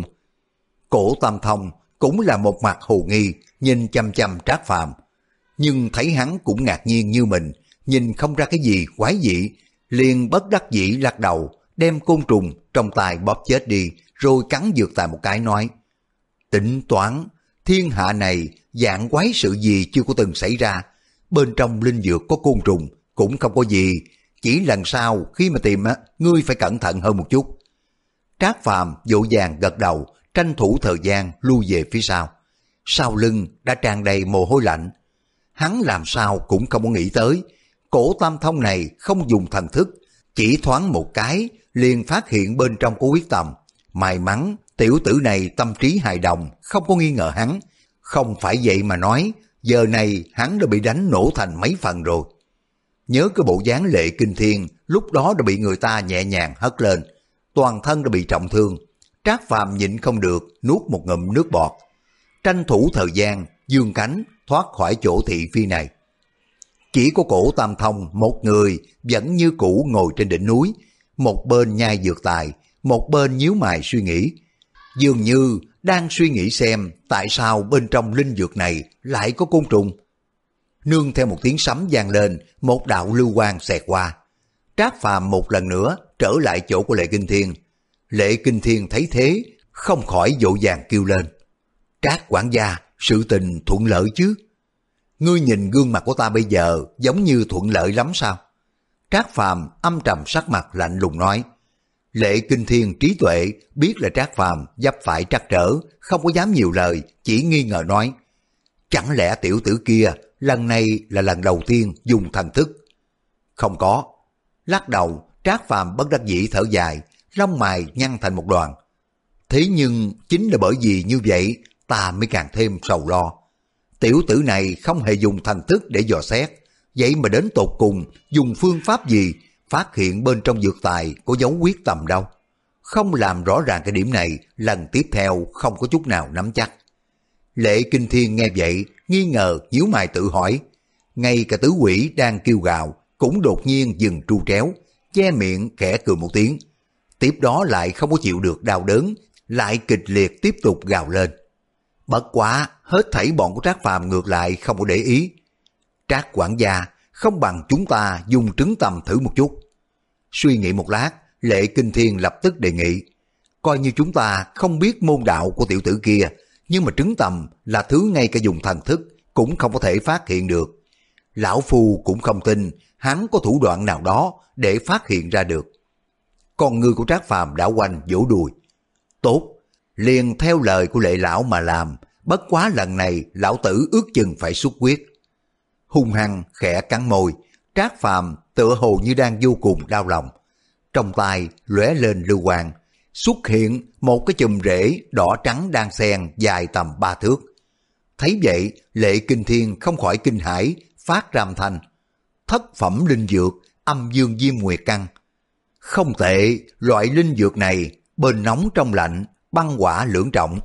Speaker 1: Cổ Tam Thông cũng là một mặt hồ nghi, nhìn chăm chăm Trác Phàm, nhưng thấy hắn cũng ngạc nhiên như mình, nhìn không ra cái gì quái dị, liền bất đắc dĩ lắc đầu, đem côn trùng trong tay bóp chết đi, rồi cắn dược tài một cái nói, tính toán, thiên hạ này dạng quái sự gì chưa có từng xảy ra, bên trong linh dược có côn trùng cũng không có gì, chỉ lần sau khi mà tìm á, ngươi phải cẩn thận hơn một chút. Trác Phàm vội vàng gật đầu, tranh thủ thời gian lui về phía sau. Sau lưng đã tràn đầy mồ hôi lạnh. Hắn làm sao cũng không có nghĩ tới, Cổ Tam Thông này không dùng thần thức, chỉ thoáng một cái liền phát hiện bên trong có huyết tầm. May mắn tiểu tử này tâm trí hài đồng, không có nghi ngờ hắn. Không phải vậy mà nói, giờ này hắn đã bị đánh nổ thành mấy phần rồi. Nhớ cái bộ dáng Lệ Kinh Thiên lúc đó đã bị người ta nhẹ nhàng hất lên, toàn thân đã bị trọng thương. Trác Phàm nhịn không được nuốt một ngụm nước bọt, tranh thủ thời gian giương cánh thoát khỏi chỗ thị phi này. Chỉ có Cổ Tam Thông một người vẫn như cũ ngồi trên đỉnh núi, một bên nhai dược tài, một bên nhíu mày suy nghĩ, dường như đang suy nghĩ xem tại sao bên trong linh dược này lại có côn trùng. Nương theo một tiếng sấm vang lên, một đạo lưu quang xẹt qua. Trác Phàm một lần nữa trở lại chỗ của Lệ Kinh Thiên. Lệ Kinh Thiên thấy thế, không khỏi vội vàng kêu lên, Trác quản gia, sự tình thuận lợi chứ? Ngươi nhìn gương mặt của ta bây giờ giống như thuận lợi lắm sao? Trác Phàm âm trầm sắc mặt lạnh lùng nói. Lệ Kinh Thiên trí tuệ biết là Trác Phàm vấp phải trắc trở, không có dám nhiều lời, chỉ nghi ngờ nói, chẳng lẽ tiểu tử kia lần này là lần đầu tiên dùng thần thức? Không có. Lắc đầu, Trác Phàm bất đắc dĩ thở dài, lông mày nhăn thành một đoàn. Thế nhưng chính là bởi vì như vậy ta mới càng thêm sầu lo. Tiểu tử này không hề dùng thần thức để dò xét, vậy mà đến tột cùng dùng phương pháp gì phát hiện bên trong dược tài có dấu huyết tầm đâu? Không làm rõ ràng cái điểm này, lần tiếp theo không có chút nào nắm chắc. Lệ Kinh Thiên nghe vậy, nghi ngờ nhíu mày tự hỏi. Ngay cả tứ quỷ đang kêu gào cũng đột nhiên dừng tru tréo, che miệng khẽ cười một tiếng. Tiếp đó lại không có chịu được đau đớn, lại kịch liệt tiếp tục gào lên. Bất quá, hết thảy bọn của Trác Phàm ngược lại không có để ý. Trác quản gia, không bằng chúng ta dùng trứng tầm thử một chút. Suy nghĩ một lát, Lệ Kinh Thiên lập tức đề nghị, coi như chúng ta không biết môn đạo của tiểu tử kia, nhưng mà trứng tầm là thứ ngay cả dùng thần thức cũng không có thể phát hiện được. Lão Phu cũng không tin hắn có thủ đoạn nào đó để phát hiện ra được. Con người của Trác Phàm đảo quanh vỗ đùi. Tốt, liền theo lời của Lệ lão mà làm, bất quá lần này lão tử ước chừng phải xuất quyết. Hung hăng khẽ cắn môi, Trác Phàm tựa hồ như đang vô cùng đau lòng. Trong tay lóe lên lưu quang, xuất hiện một cái chùm rễ đỏ trắng đang xen dài tầm ba thước. Thấy vậy, Lệ Kinh Thiên không khỏi kinh hãi, phát ra âm thanh. Thất phẩm linh dược, âm dương diêm nguyệt căn. Không tệ, loại linh dược này bên nóng trong lạnh, băng hỏa lưỡng trọng.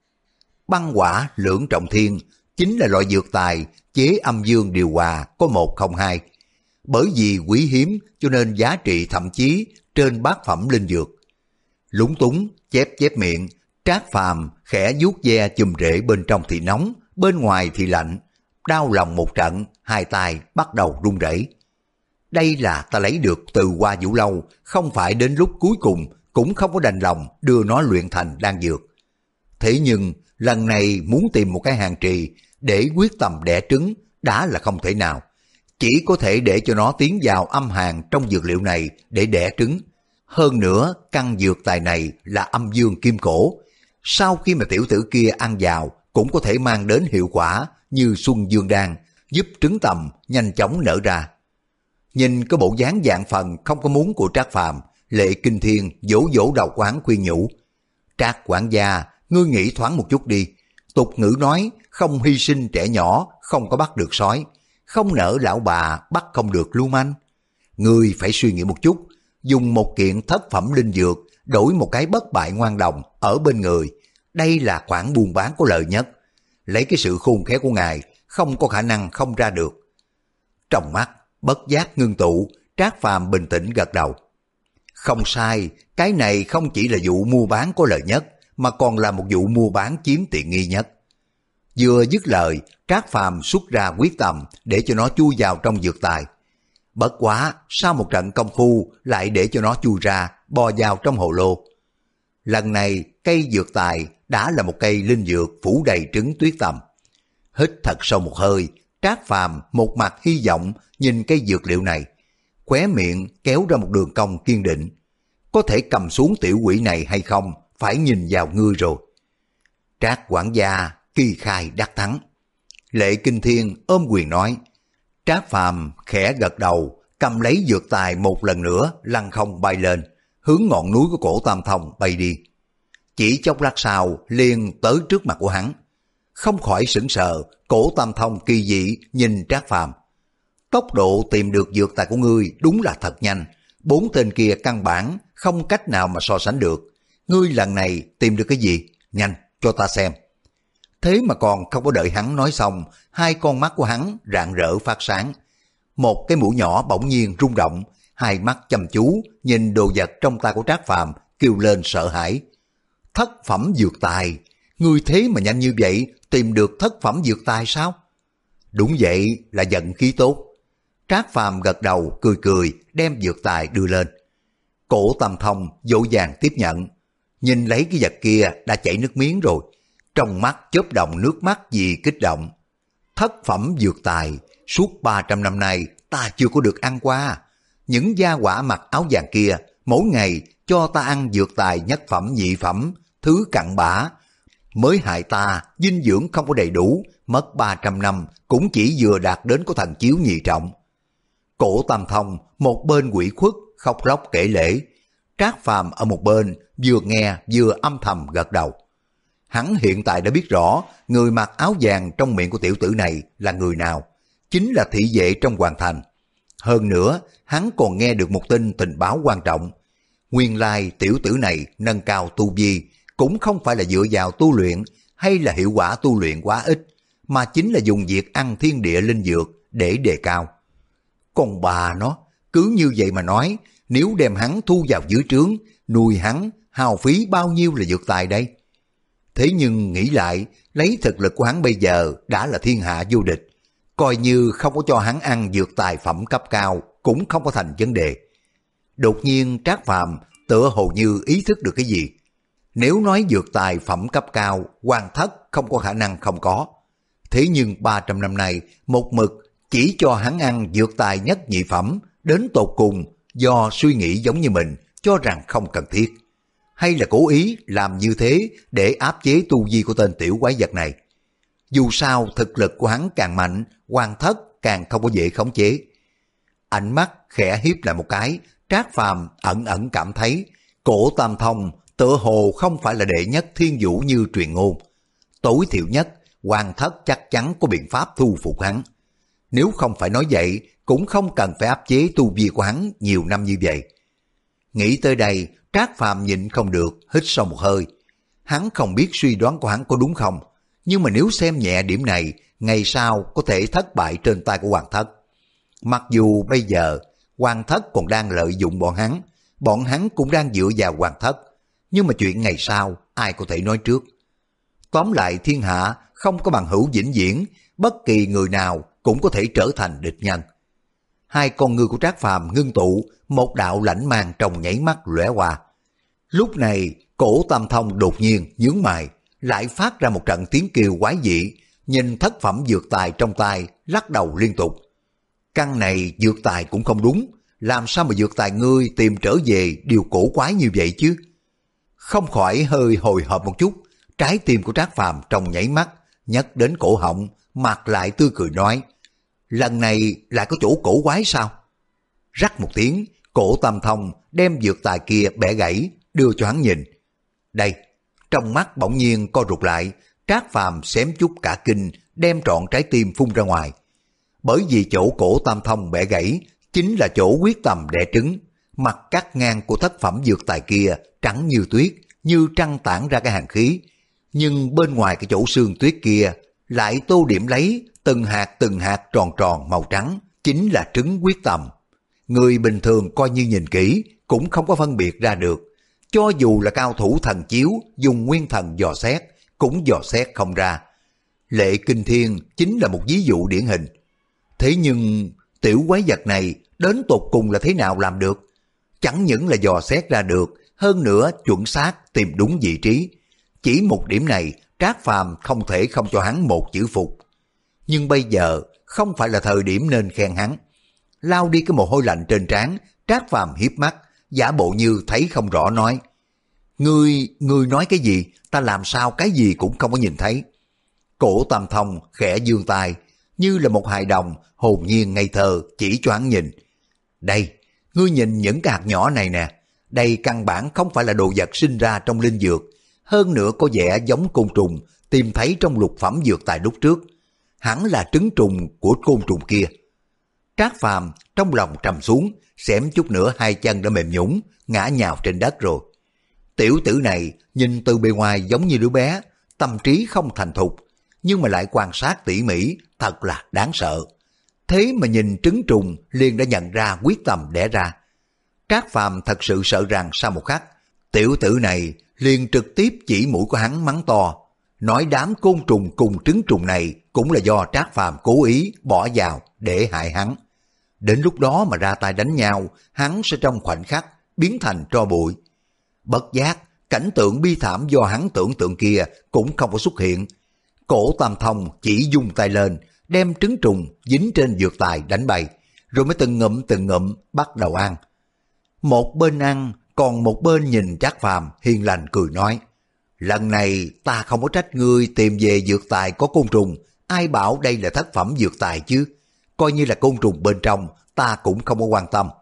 Speaker 1: Băng hỏa lưỡng trọng thiên chính là loại dược tài chế âm dương điều hòa có một không hai. Bởi vì quý hiếm cho nên giá trị thậm chí trên bát phẩm linh dược. Lúng túng, chép chép miệng, Trác Phàm khẽ vuốt ve chùm rễ bên trong thì nóng, bên ngoài thì lạnh. Đau lòng một trận, hai tay bắt đầu run rẩy. Đây là ta lấy được từ Hoa Vũ Lâu, không phải đến lúc cuối cùng cũng không có đành lòng đưa nó luyện thành đan dược. Thế nhưng lần này muốn tìm một cái hàng trì để quyết tâm đẻ trứng đã là không thể nào. Chỉ có thể để cho nó tiến vào âm hàn trong dược liệu này để đẻ trứng. Hơn nữa, căn dược tài này là âm dương kim cổ. Sau khi mà tiểu tử kia ăn vào cũng có thể mang đến hiệu quả như xuân dương đan, giúp trứng tầm nhanh chóng nở ra. Nhìn cái bộ dáng dạng phần không có muốn của Trác Phàm, Lệ Kinh Thiên vỗ vỗ đầu quán khuyên nhủ. Trác quản gia, ngươi nghĩ thoáng một chút đi. Tục ngữ nói, không hy sinh trẻ nhỏ, không có bắt được sói. Không nỡ lão bà, bắt không được lưu manh. Ngươi phải suy nghĩ một chút, dùng một kiện thất phẩm linh dược đổi một cái bất bại ngoan đồng ở bên người. Đây là khoản buôn bán có lợi nhất. Lấy cái sự khôn khéo của ngài, không có khả năng không ra được. Trong mắt, bất giác ngưng tụ, Trác Phàm bình tĩnh gật đầu. Không sai, cái này không chỉ là vụ mua bán có lợi nhất, mà còn là một vụ mua bán chiếm tiện nghi nhất. Vừa dứt lời, Trác Phàm xuất ra quyết tâm để cho nó chui vào trong dược tài. Bất quá, sau một trận công phu lại để cho nó chui ra, bò vào trong hồ lô. Lần này, cây dược tài đã là một cây linh dược phủ đầy trứng tuyết tầm. Hít thật sâu một hơi, Trác Phàm một mặt hy vọng nhìn cây dược liệu này, khóe miệng kéo ra một đường cong kiên định. Có thể cầm xuống tiểu quỷ này hay không, phải nhìn vào ngươi rồi. Trác quản gia kỳ khai đắc thắng. Lệ Kinh Thiên ôm quyền nói. Trác Phàm khẽ gật đầu, cầm lấy dược tài một lần nữa lăn không bay lên, hướng ngọn núi của cổ Tam Thông bay đi. Chỉ chốc lát sau liền tới trước mặt của hắn. Không khỏi sững sờ, cổ Tam Thông kỳ dị nhìn Trác Phàm. Tốc độ tìm được dược tài của ngươi đúng là thật nhanh, bốn tên kia căn bản không cách nào mà so sánh được. Ngươi lần này tìm được cái gì? Nhanh, cho ta xem. Thế mà còn không có đợi hắn nói xong, hai con mắt của hắn rạng rỡ phát sáng. Một cái mũi nhỏ bỗng nhiên rung động, hai mắt chăm chú nhìn đồ vật trong tay của Trác Phàm, kêu lên sợ hãi. Thất phẩm dược tài, ngươi thế mà nhanh như vậy tìm được thất phẩm dược tài sao? Đúng vậy, là vận khí tốt. Trác Phàm gật đầu cười cười đem dược tài đưa lên. Cổ Tam Thông dỗ dàng tiếp nhận, nhìn lấy cái vật kia đã chảy nước miếng rồi, trong mắt chớp động nước mắt vì kích động. Thất phẩm dược tài, suốt ba trăm năm nay ta chưa có được ăn qua. Những gia hỏa mặc áo vàng kia mỗi ngày cho ta ăn dược tài nhất phẩm nhị phẩm, thứ cặn bã, mới hại ta dinh dưỡng không có đầy đủ, mất ba trăm năm cũng chỉ vừa đạt đến có thần chiếu nhị trọng. Cổ Tam Thông một bên quỷ khuất khóc lóc kể lể, Trác Phàm ở một bên vừa nghe vừa âm thầm gật đầu. Hắn hiện tại đã biết rõ người mặc áo vàng trong miệng của tiểu tử này là người nào, chính là thị vệ trong hoàng thành. Hơn nữa, hắn còn nghe được một tin tình báo quan trọng. Nguyên lai tiểu tử này nâng cao tu vi cũng không phải là dựa vào tu luyện hay là hiệu quả tu luyện quá ít, mà chính là dùng việc ăn thiên địa linh dược để đề cao. Còn bà nó, cứ như vậy mà nói, nếu đem hắn thu vào dưới trướng, nuôi hắn, hao phí bao nhiêu là dược tài đây? Thế nhưng nghĩ lại, lấy thực lực của hắn bây giờ đã là thiên hạ vô địch, coi như không có cho hắn ăn dược tài phẩm cấp cao cũng không có thành vấn đề. Đột nhiên Trác Phàm tựa hồ như ý thức được cái gì. Nếu nói dược tài phẩm cấp cao, Hoàng Thất không có khả năng không có. Thế nhưng ba trăm năm nay, một mực chỉ cho hắn ăn dược tài nhất nhị phẩm, đến tột cùng do suy nghĩ giống như mình, cho rằng không cần thiết. Hay là cố ý làm như thế để áp chế tu vi của tên tiểu quái vật này. Dù sao thực lực của hắn càng mạnh, Hoàng Thất càng không có dễ khống chế. Ánh mắt khẽ hiếp lại một cái, Trác Phàm ẩn ẩn cảm thấy cổ Tam Thông tựa hồ không phải là đệ nhất thiên vũ như truyền ngôn. Tối thiểu nhất, Hoàng Thất chắc chắn có biện pháp thu phục hắn. Nếu không phải nói vậy, cũng không cần phải áp chế tu vi của hắn nhiều năm như vậy. Nghĩ tới đây, Trác Phàm nhịn không được, hít sâu một hơi. Hắn không biết suy đoán của hắn có đúng không, nhưng mà nếu xem nhẹ điểm này, ngày sau có thể thất bại trên tay của Hoàng Thất. Mặc dù bây giờ, Hoàng Thất còn đang lợi dụng bọn hắn, bọn hắn cũng đang dựa vào Hoàng Thất, nhưng mà chuyện ngày sau, ai có thể nói trước. Tóm lại thiên hạ không có bằng hữu vĩnh viễn, bất kỳ người nào cũng có thể trở thành địch nhân. Hai con ngươi của Trác Phàm ngưng tụ, một đạo lãnh mang trong nháy mắt lóe qua. Lúc này, cổ Tam Thông đột nhiên nhướng mày, lại phát ra một trận tiếng kêu quái dị, nhìn thất phẩm dược tài trong tay, lắc đầu liên tục. Căn này dược tài cũng không đúng, làm sao mà dược tài ngươi tìm trở về điều cổ quái như vậy chứ? Không khỏi hơi hồi hộp một chút, trái tim của Trác Phàm trong nháy mắt, nhấc đến cổ họng, mặt lại tươi cười nói, lần này lại có chỗ cổ quái sao? Rắc một tiếng, cổ Tam Thông đem dược tài kia bẻ gãy, đưa cho hắn nhìn. Đây, trong mắt bỗng nhiên co rụt lại, Trác Phàm xém chút cả kinh, đem trọn trái tim phun ra ngoài. Bởi vì chỗ cổ Tam Thông bẻ gãy, chính là chỗ quyết tầm đẻ trứng. Mặt cắt ngang của thất phẩm dược tài kia trắng như tuyết, như trăng tản ra cái hàn khí. Nhưng bên ngoài cái chỗ xương tuyết kia lại tô điểm lấy từng hạt từng hạt tròn tròn màu trắng, chính là trứng quyết tầm. Người bình thường coi như nhìn kỹ cũng không có phân biệt ra được. Cho dù là cao thủ thần chiếu dùng nguyên thần dò xét, cũng dò xét không ra. Lệ Kinh Thiên chính là một ví dụ điển hình. Thế nhưng tiểu quái vật này đến tột cùng là thế nào làm được? Chẳng những là dò xét ra được, hơn nữa chuẩn xác tìm đúng vị trí. Chỉ một điểm này, Trác Phàm không thể không cho hắn một chữ phục. Nhưng bây giờ không phải là thời điểm nên khen hắn. Lao đi cái mồ hôi lạnh trên trán, Trác Phàm hiếp mắt, giả bộ như thấy không rõ nói: Ngươi, ngươi nói cái gì? Ta làm sao cái gì cũng không có nhìn thấy. Cổ Tam Thông khẽ giương tay, như là một hài đồng hồn nhiên ngây thơ chỉ cho hắn nhìn. Đây, ngươi nhìn những cái hạt nhỏ này nè, đây căn bản không phải là đồ vật sinh ra trong linh dược, hơn nữa có vẻ giống côn trùng tìm thấy trong lục phẩm dược tài lúc trước, hẳn là trứng trùng của côn trùng kia. Trác Phàm trong lòng trầm xuống, xém chút nữa hai chân đã mềm nhũn, ngã nhào trên đất rồi. Tiểu tử này nhìn từ bề ngoài giống như đứa bé, tâm trí không thành thục, nhưng mà lại quan sát tỉ mỉ, thật là đáng sợ. Thế mà nhìn trứng trùng liền đã nhận ra quyết tâm đẻ ra. Trác Phàm thật sự sợ rằng sau một khắc, tiểu tử này liền trực tiếp chỉ mũi của hắn mắng to, nói đám côn trùng cùng trứng trùng này cũng là do Trác Phàm cố ý bỏ vào để hại hắn. Đến lúc đó mà ra tay đánh nhau, hắn sẽ trong khoảnh khắc biến thành tro bụi. Bất giác, cảnh tượng bi thảm do hắn tưởng tượng kia cũng không có xuất hiện. Cổ Tam Thông chỉ dung tay lên, đem trứng trùng dính trên dược tài đánh bay, rồi mới từng ngụm từng ngụm bắt đầu ăn. Một bên ăn, còn một bên nhìn Trác Phàm hiền lành cười nói: Lần này ta không có trách ngươi tìm về dược tài có côn trùng, ai bảo đây là thất phẩm dược tài chứ, coi như là côn trùng bên trong, ta cũng không có quan tâm.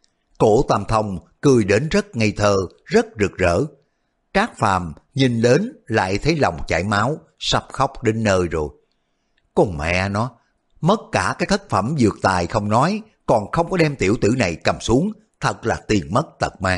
Speaker 1: Cổ Tam Thông cười đến rất ngây thơ, rất rực rỡ. Trác Phàm nhìn đến lại thấy lòng chảy máu, sắp khóc đến nơi rồi. Con mẹ nó, mất cả cái thất phẩm dược tài không nói, còn không có đem tiểu tử này cầm xuống, thật là tiền mất tật mang.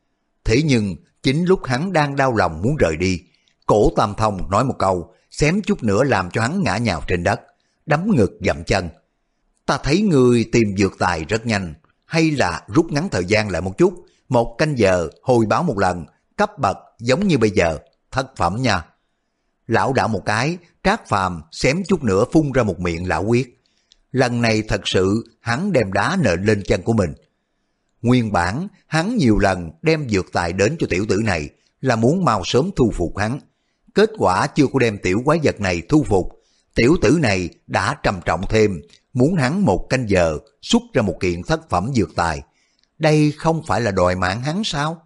Speaker 1: Thế nhưng chính lúc hắn đang đau lòng muốn rời đi, Cổ Tam Thông nói một câu, xém chút nữa làm cho hắn ngã nhào trên đất, đấm ngực dậm chân. Ta thấy ngươi tìm dược tài rất nhanh, hay là rút ngắn thời gian lại một chút, một canh giờ hồi báo một lần, cấp bậc giống như bây giờ, thất phẩm nha. Lão đảo một cái, Trác Phàm xém chút nữa phun ra một miệng lão huyết. Lần này thật sự hắn đem đá nện lên chân của mình. Nguyên bản hắn nhiều lần đem dược tài đến cho tiểu tử này là muốn mau sớm thu phục hắn. Kết quả chưa có đem tiểu quái vật này thu phục, tiểu tử này đã trầm trọng thêm, muốn hắn một canh giờ xuất ra một kiện thất phẩm dược tài. Đây không phải là đòi mạng hắn sao?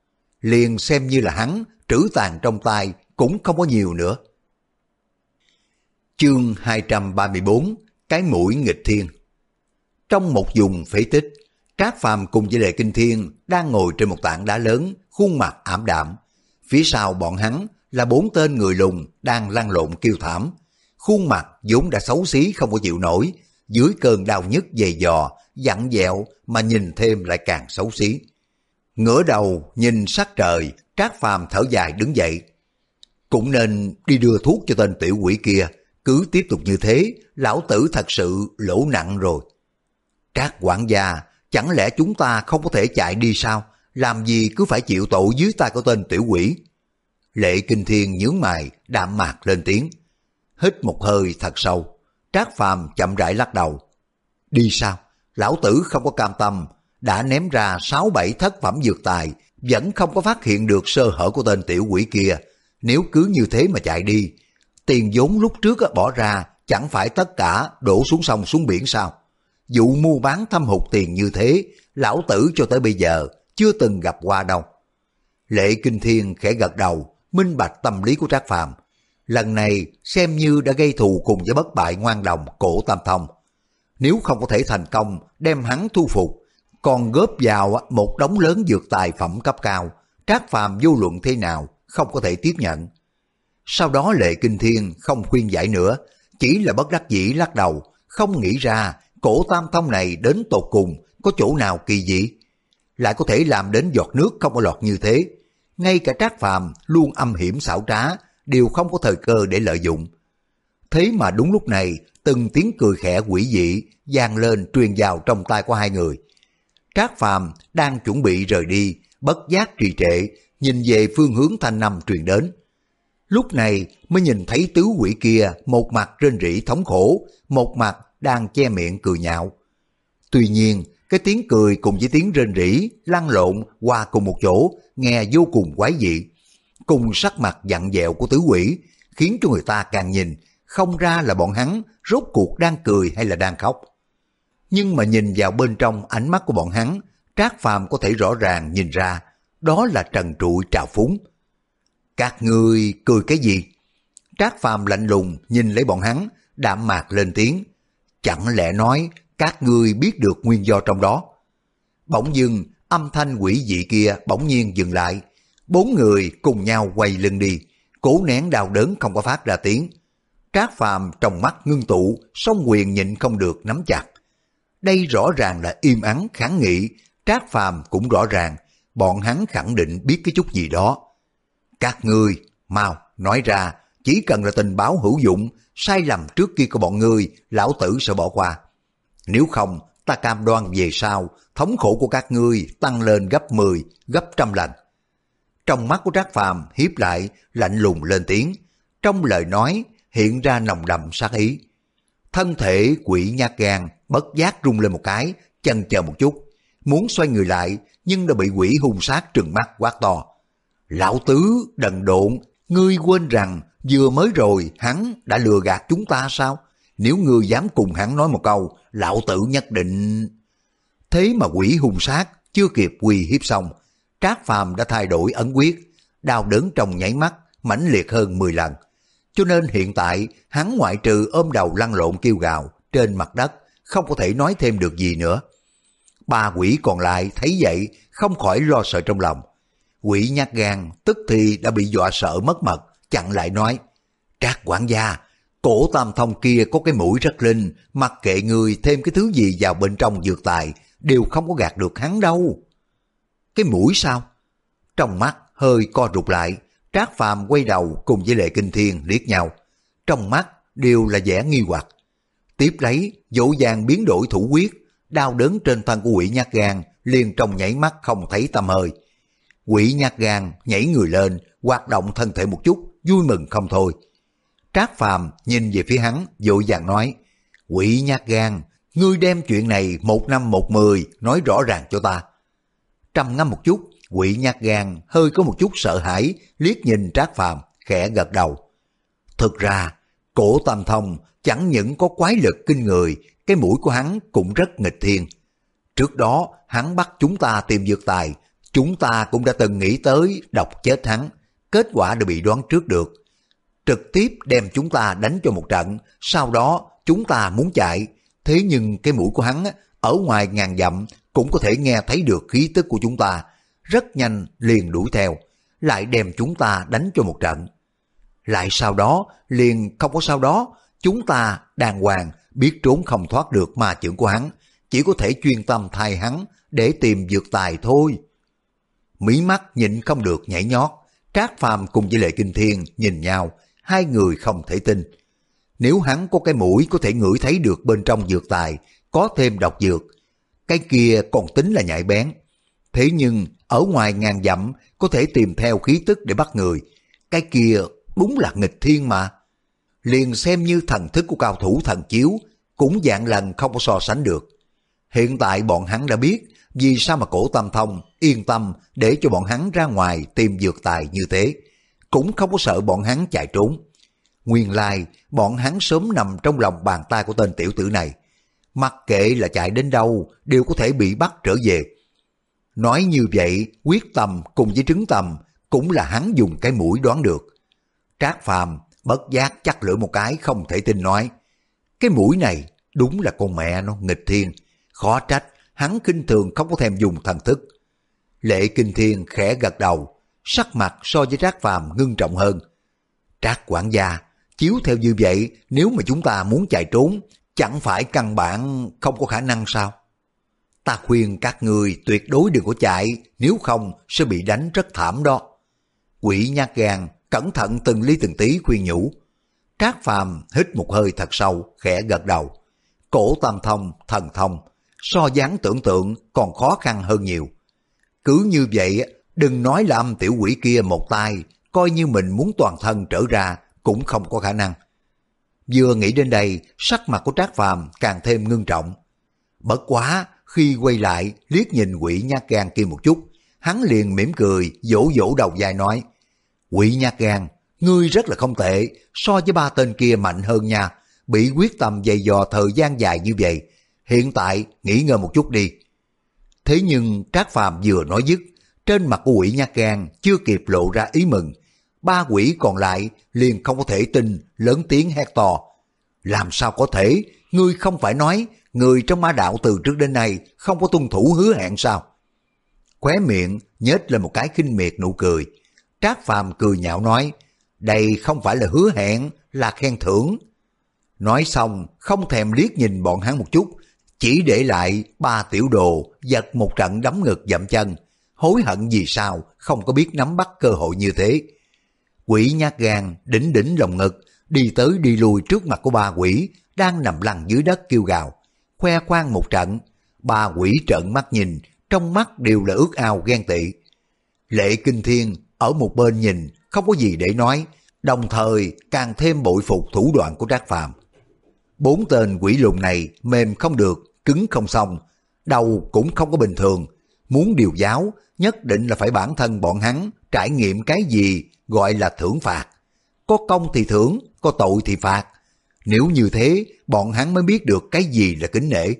Speaker 1: Liền xem như là hắn trữ tàn trong tay cũng không có nhiều nữa. Chương hai trăm ba mươi bốn, cái mũi nghịch thiên. Trong một vùng phế tích, Trác Phàm cùng với Lệ Kinh Thiên đang ngồi trên một tảng đá lớn, khuôn mặt ảm đạm. Phía sau bọn hắn là bốn tên người lùn đang lăn lộn kêu thảm. Khuôn mặt vốn đã xấu xí không có chịu nổi, dưới cơn đau nhức dày dò, dặn dẹo mà nhìn thêm lại càng xấu xí. Ngửa đầu nhìn sắc trời, Trác Phàm thở dài đứng dậy. Cũng nên đi đưa thuốc cho tên tiểu quỷ kia, cứ tiếp tục như thế, lão tử thật sự lỗ nặng rồi. Trác quản gia, chẳng lẽ chúng ta không có thể chạy đi sao? Làm gì cứ phải chịu tội dưới tay của tên tiểu quỷ? Lệ Kinh Thiên nhướng mày, đạm mạc lên tiếng. Hít một hơi thật sâu, Trác Phàm chậm rãi lắc đầu. Đi sao? Lão tử không có cam tâm, đã ném ra sáu bảy thất phẩm dược tài, vẫn không có phát hiện được sơ hở của tên tiểu quỷ kia. Nếu cứ như thế mà chạy đi, tiền vốn lúc trước bỏ ra chẳng phải tất cả đổ xuống sông xuống biển sao? Vụ mua bán thâm hụt tiền như thế, lão tử cho tới bây giờ chưa từng gặp qua đâu. Lệ Kinh Thiên khẽ gật đầu, minh bạch tâm lý của Trác Phàm. Lần này xem như đã gây thù cùng với bất bại ngoan đồng Cổ Tam Thông. Nếu không có thể thành công đem hắn thu phục, còn góp vào một đống lớn dược tài phẩm cấp cao, Trác Phàm vô luận thế nào không có thể tiếp nhận. Sau đó Lệ Kinh Thiên không khuyên giải nữa, chỉ là bất đắc dĩ lắc đầu, không nghĩ ra Cổ Tam Thông này đến tột cùng có chỗ nào kỳ dị? Lại có thể làm đến giọt nước không có lọt như thế. Ngay cả Trác Phàm luôn âm hiểm xảo trá, đều không có thời cơ để lợi dụng. Thế mà đúng lúc này, từng tiếng cười khẽ quỷ dị vang lên truyền vào trong tai của hai người. Trác Phàm đang chuẩn bị rời đi, bất giác trì trệ, nhìn về phương hướng thanh âm truyền đến. Lúc này mới nhìn thấy tứ quỷ kia một mặt rên rỉ thống khổ, một mặt đang che miệng cười nhạo. Tuy nhiên, cái tiếng cười cùng với tiếng rên rỉ lăn lộn qua cùng một chỗ, nghe vô cùng quái dị. Cùng sắc mặt dặn dẹo của tứ quỷ, khiến cho người ta càng nhìn không ra là bọn hắn rốt cuộc đang cười hay là đang khóc. Nhưng mà nhìn vào bên trong ánh mắt của bọn hắn, Trác Phàm có thể rõ ràng nhìn ra, đó là trần trụi trào phúng. Các ngươi cười cái gì? Trác Phàm lạnh lùng nhìn lấy bọn hắn, đạm mạc lên tiếng. Chẳng lẽ nói các ngươi biết được nguyên do trong đó? Bỗng dưng âm thanh quỷ dị kia bỗng nhiên dừng lại. Bốn người cùng nhau quay lưng đi, cố nén đau đớn không có phát ra tiếng. Trác Phàm trong mắt ngưng tụ, song quyền nhịn không được nắm chặt. Đây rõ ràng là im ắng kháng nghị. Trác Phàm cũng rõ ràng, bọn hắn khẳng định biết cái chút gì đó. Các ngươi, mau, nói ra, chỉ cần là tình báo hữu dụng, sai lầm trước kia của bọn ngươi, lão tử sẽ bỏ qua. Nếu không, ta cam đoan về sau, thống khổ của các ngươi tăng lên gấp mười, gấp trăm lần. Trong mắt của Trác Phàm hiếp lại, lạnh lùng lên tiếng. Trong lời nói, hiện ra nồng đậm sát ý. Thân thể quỷ nhát gan, bất giác rung lên một cái, chần chờ một chút. Muốn xoay người lại, nhưng đã bị quỷ hung sát trừng mắt quát to. Lão tứ, đần độn, ngươi quên rằng vừa mới rồi hắn đã lừa gạt chúng ta sao? Nếu ngươi dám cùng hắn nói một câu, lão tử nhất định... Thế mà quỷ hung sát chưa kịp uy hiếp xong, Trác Phàm đã thay đổi ấn quyết, đau đớn trong nháy mắt, mãnh liệt hơn mười lần. Cho nên hiện tại hắn ngoại trừ ôm đầu lăn lộn kêu gào trên mặt đất, không có thể nói thêm được gì nữa. Ba quỷ còn lại thấy vậy không khỏi lo sợ trong lòng. Quỷ nhát gan tức thì đã bị dọa sợ mất mật, chặn lại nói. Trác quản gia, cổ tam thông kia có cái mũi rất linh, mặc kệ người thêm cái thứ gì vào bên trong dược tài, đều không có gạt được hắn đâu. Cái mũi sao? Trong mắt hơi co rụt lại, Trác Phàm quay đầu cùng với Lệ Kinh Thiên liếc nhau. Trong mắt đều là vẻ nghi hoặc. Tiếp lấy, dỗ dàng biến đổi thủ quyết, đau đớn trên thân của quỷ nhát gan liền trong nhảy mắt không thấy tăm hơi. Quỷ nhát gan nhảy người lên, hoạt động thân thể một chút, vui mừng không thôi. Trác Phàm nhìn về phía hắn, dỗ dàng nói, quỷ nhát gan, ngươi đem chuyện này một năm một mười nói rõ ràng cho ta. Trầm ngâm một chút, quỷ nhát gan hơi có một chút sợ hãi, liếc nhìn Trác Phàm, khẽ gật đầu. Thực ra, cổ tam thông chẳng những có quái lực kinh người, cái mũi của hắn cũng rất nghịch thiên. Trước đó, hắn bắt chúng ta tìm dược tài, chúng ta cũng đã từng nghĩ tới độc chết hắn, kết quả đã bị đoán trước được. Trực tiếp đem chúng ta đánh cho một trận, sau đó chúng ta muốn chạy, thế nhưng cái mũi của hắn ở ngoài ngàn dặm cũng có thể nghe thấy được khí tức của chúng ta, rất nhanh liền đuổi theo, lại đem chúng ta đánh cho một trận. Lại sau đó, liền không có sau đó, chúng ta đàng hoàng biết trốn không thoát được ma chưởng của hắn, chỉ có thể chuyên tâm thay hắn để tìm dược tài thôi. Mí mắt nhịn không được nhảy nhót, Trác Phàm cùng với Lệ Kinh Thiên nhìn nhau, hai người không thể tin. Nếu hắn có cái mũi có thể ngửi thấy được bên trong dược tài, có thêm độc dược, cái kia còn tính là nhạy bén. Thế nhưng ở ngoài ngàn dặm có thể tìm theo khí tức để bắt người, cái kia đúng là nghịch thiên mà. Liền xem như thần thức của cao thủ thần chiếu, cũng dạng lần không có so sánh được. Hiện tại bọn hắn đã biết vì sao mà cổ tam thông yên tâm để cho bọn hắn ra ngoài tìm dược tài như thế, cũng không có sợ bọn hắn chạy trốn. Nguyên lai bọn hắn sớm nằm trong lòng bàn tay của tên tiểu tử này, mặc kệ là chạy đến đâu đều có thể bị bắt trở về. Nói như vậy, quyết tâm cùng với trứng tầm cũng là hắn dùng cái mũi đoán được. Trác Phàm bất giác chắc lưỡi một cái không thể tin nói, cái mũi này đúng là con mẹ nó nghịch thiên, khó trách hắn kinh thường không có thèm dùng thần thức. Lệ Kinh Thiên khẽ gật đầu, sắc mặt so với Trác Phàm ngưng trọng hơn. Trác quản gia, chiếu theo như vậy, nếu mà chúng ta muốn chạy trốn, chẳng phải căn bản không có khả năng sao? Ta khuyên các người tuyệt đối đừng có chạy, nếu không sẽ bị đánh rất thảm đó. Quỷ nhát gan, cẩn thận từng ly từng tí khuyên nhủ. Trác Phàm hít một hơi thật sâu, khẽ gật đầu. Cổ tam thông, thần thông, so dáng tưởng tượng còn khó khăn hơn nhiều. Cứ như vậy, đừng nói là âm tiểu quỷ kia một tay, coi như mình muốn toàn thân trở ra cũng không có khả năng. Vừa nghĩ đến đây, sắc mặt của Trác Phàm càng thêm ngưng trọng. Bất quá, khi quay lại liếc nhìn quỷ nhát gan kia một chút, hắn liền mỉm cười, vỗ vỗ đầu vai nói: Quỷ nhát gan, ngươi rất là không tệ, so với ba tên kia mạnh hơn nha, bị quyết tâm dày dò thời gian dài như vậy, hiện tại nghỉ ngơi một chút đi. Thế nhưng Trác Phàm vừa nói dứt, trên mặt của quỷ nhát gan chưa kịp lộ ra ý mừng, ba quỷ còn lại liền không có thể tin, lớn tiếng hét to: Làm sao có thể, ngươi không phải nói người trong ma đạo từ trước đến nay không có tuân thủ hứa hẹn sao? Khóe miệng nhếch lên một cái khinh miệt nụ cười. Trác Phàm cười nhạo nói: Đây không phải là hứa hẹn, là khen thưởng. Nói xong không thèm liếc nhìn bọn hắn một chút, chỉ để lại ba tiểu đồ giật một trận đấm ngực dậm chân, hối hận vì sao không có biết nắm bắt cơ hội như thế. Quỷ nhát gan đỉnh đỉnh lồng ngực, đi tới đi lui trước mặt của ba quỷ đang nằm lăn dưới đất kêu gào, khoe khoang một trận. Ba quỷ trợn mắt nhìn, trong mắt đều là ước ao ghen tị. Lệ Kinh Thiên ở một bên nhìn không có gì để nói, đồng thời càng thêm bội phục thủ đoạn của Trác Phàm. Bốn tên quỷ lùn này mềm không được, cứng không xong, đầu cũng không có bình thường. Muốn điều giáo, nhất định là phải bản thân bọn hắn trải nghiệm cái gì gọi là thưởng phạt. Có công thì thưởng, có tội thì phạt. Nếu như thế, bọn hắn mới biết được cái gì là kính nể.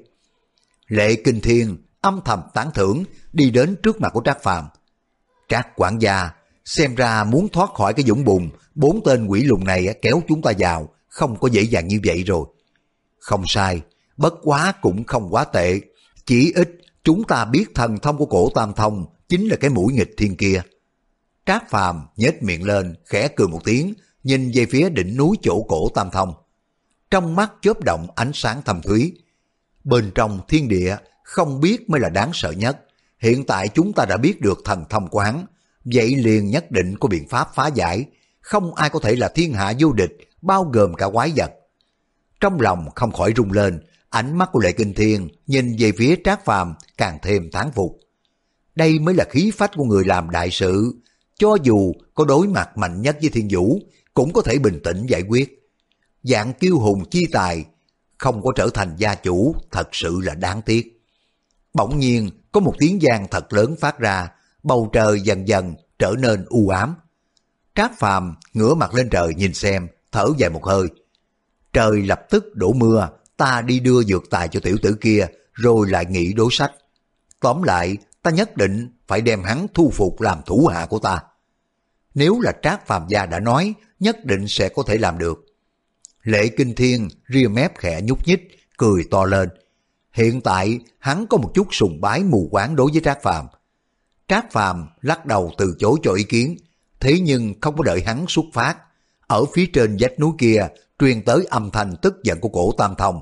Speaker 1: Lệ Kinh Thiên âm thầm tán thưởng, đi đến trước mặt của Trác Phàm. Trác quản gia, xem ra muốn thoát khỏi cái vũng bùn bốn tên quỷ lùn này kéo chúng ta vào không có dễ dàng như vậy rồi. Không sai, bất quá cũng không quá tệ. Chỉ ít chúng ta biết thần thông của cổ tam thông chính là cái mũi nghịch thiên kia. Trác Phàm nhếch miệng lên, khẽ cười một tiếng, nhìn về phía đỉnh núi chỗ cổ tam thông. Trong mắt chớp động ánh sáng thâm thúy. Bên trong thiên địa không biết mới là đáng sợ nhất. Hiện tại chúng ta đã biết được thần thông của hắn, vậy liền nhất định có biện pháp phá giải. Không ai có thể là thiên hạ vô địch, bao gồm cả quái vật. Trong lòng không khỏi rung lên, ánh mắt của Lệ Kinh Thiên nhìn về phía Trác Phàm càng thêm thán phục. Đây mới là khí phách của người làm đại sự. Cho dù có đối mặt mạnh nhất với Thiên Vũ, cũng có thể bình tĩnh giải quyết. Dạng kiêu hùng chi tài, không có trở thành gia chủ, thật sự là đáng tiếc. Bỗng nhiên có một tiếng vang thật lớn phát ra, bầu trời dần dần trở nên u ám. Trác Phàm ngửa mặt lên trời nhìn xem, thở dài một hơi. Trời lập tức đổ mưa, ta đi đưa dược tài cho tiểu tử kia, rồi lại nghĩ đối sách. Tóm lại, ta nhất định phải đem hắn thu phục làm thủ hạ của ta. Nếu là Trác Phàm gia đã nói, nhất định sẽ có thể làm được. Lệ Kinh Thiên ria mép khẽ nhúc nhích, cười to lên. Hiện tại hắn có một chút sùng bái mù quáng đối với Trác Phàm. Trác Phàm lắc đầu từ chối cho ý kiến, thế nhưng không có đợi hắn xuất phát. Ở phía trên vách núi kia truyền tới âm thanh tức giận của cổ tam thông.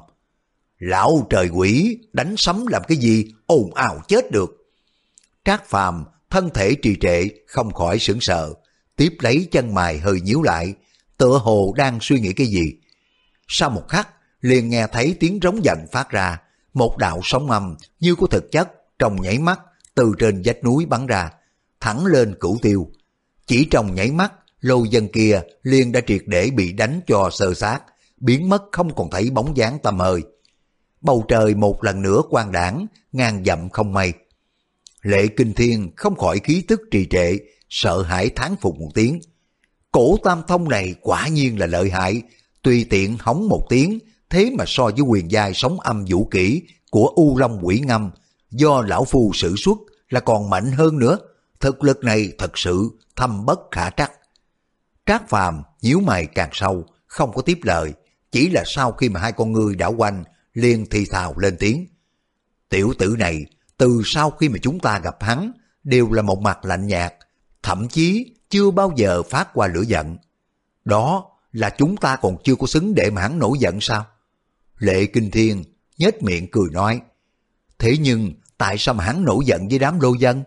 Speaker 1: Lão trời quỷ, đánh sấm làm cái gì, ồn ào chết được. Trác Phàm thân thể trì trệ, không khỏi sững sờ, tiếp lấy chân mày hơi nhíu lại, tựa hồ đang suy nghĩ cái gì. Sau một khắc, liền nghe thấy tiếng rống giận phát ra, một đạo sóng âm như có thực chất trong nháy mắt từ trên vách núi bắn ra, thẳng lên Cửu Tiêu. Chỉ trong nháy mắt, lô dân kia liền đã triệt để bị đánh cho sơ sát, biến mất không còn thấy bóng dáng tăm hơi. Bầu trời một lần nữa quang đãng, ngàn dặm không mây. Lệ Kinh Thiên không khỏi khí tức trì trệ, sợ hãi thán phục một tiếng. Cổ tam thông này quả nhiên là lợi hại, tùy tiện hóng một tiếng, thế mà so với quyền giai sóng âm vũ kỹ của U Long Quỷ Ngâm do lão phu sử xuất là còn mạnh hơn nữa. Thực lực này thật sự thâm bất khả trắc. Trác Phàm nhíu mày càng sâu, không có tiếp lời, chỉ là sau khi mà hai con ngươi đảo quanh, liền thì thào lên tiếng. Tiểu tử này, từ sau khi mà chúng ta gặp hắn, đều là một mặt lạnh nhạt, thậm chí chưa bao giờ phát qua lửa giận. Đó là chúng ta còn chưa có xứng để mà hắn nổi giận sao? Lệ Kinh Thiên nhếch miệng cười nói. Thế nhưng tại sao mà hắn nổi giận với đám lô dân?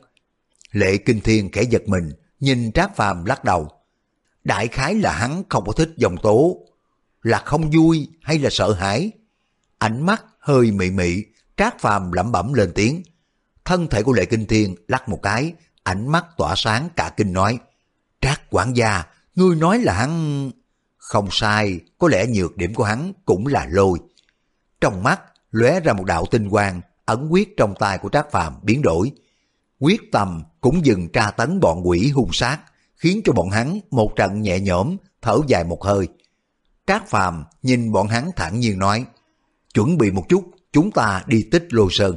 Speaker 1: Lệ Kinh Thiên khẽ giật mình, nhìn Trác Phàm lắc đầu. Đại khái là hắn không có thích dòng tố, là không vui hay là sợ hãi? Ánh mắt hơi mị mị, Trác Phàm lẩm bẩm lên tiếng. Thân thể của Lệ Kinh Thiên lắc một cái, ánh mắt tỏa sáng cả kinh nói. Trác quản gia, ngươi nói là hắn... Không sai, có lẽ nhược điểm của hắn cũng là lôi. Trong mắt lóe ra một đạo tinh quang, ấn quyết trong tay của Trác Phàm biến đổi. Quyết tâm cũng dừng tra tấn bọn quỷ hung sát, khiến cho bọn hắn một trận nhẹ nhõm, thở dài một hơi. Trác Phàm nhìn bọn hắn thản nhiên nói, chuẩn bị một chút, chúng ta đi Tích Lô Sơn.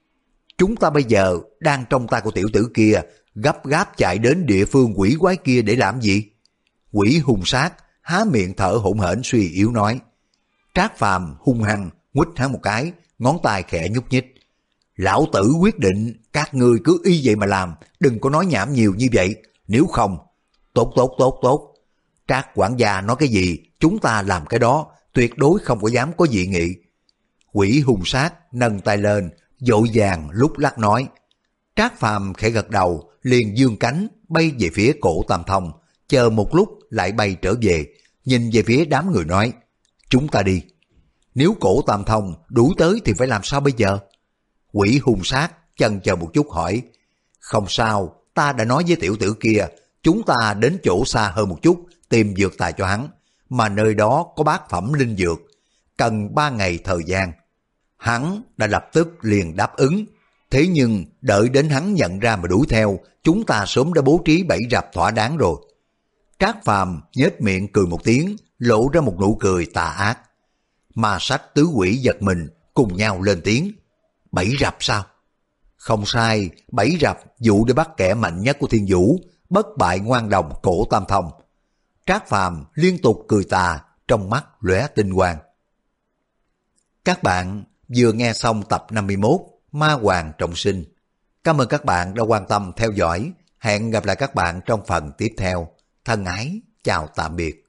Speaker 1: Chúng ta bây giờ đang trong tay của tiểu tử kia, gấp gáp chạy đến địa phương quỷ quái kia để làm gì? Quỷ hung sát há miệng thở hổn hển suy yếu nói. Trác Phàm hung hăng nguýt hắn một cái, ngón tay khẽ nhúc nhích. Lão tử quyết định các ngươi cứ y vậy mà làm, đừng có nói nhảm nhiều như vậy, nếu không... Tốt tốt tốt tốt. Trác quản gia nói cái gì, chúng ta làm cái đó, tuyệt đối không có dám có dị nghị. Quỷ hung sát nâng tay lên, dội vàng lúc lắc nói. Trác Phàm khẽ gật đầu, liền dương cánh bay về phía cổ Tam Thông, chờ một lúc lại bay trở về, nhìn về phía đám người nói, chúng ta đi. Nếu cổ Tam Thông đuổi tới thì phải làm sao bây giờ? Quỷ hung sát chần chờ một chút hỏi, không sao, ta đã nói với tiểu tử kia, chúng ta đến chỗ xa hơn một chút, tìm dược tài cho hắn, mà nơi đó có bát phẩm linh dược, cần ba ngày thời gian. Hắn đã lập tức liền đáp ứng, thế nhưng đợi đến hắn nhận ra mà đuổi theo, chúng ta sớm đã bố trí bẫy rập thỏa đáng rồi. Trác Phàm nhếch miệng cười một tiếng, lộ ra một nụ cười tà ác. Ma Sách tứ quỷ giật mình, cùng nhau lên tiếng. Bẫy rập sao? Không sai, bẫy rập dụ để bắt kẻ mạnh nhất của Thiên Vũ, bất bại ngoan đồng cổ Tam Thông. Trác Phàm liên tục cười tà, trong mắt lóe tinh quang. Các bạn vừa nghe xong tập năm mươi mốt Ma Hoàng Trọng Sinh. Cảm ơn các bạn đã quan tâm theo dõi. Hẹn gặp lại các bạn trong phần tiếp theo. Thân ái, chào tạm biệt.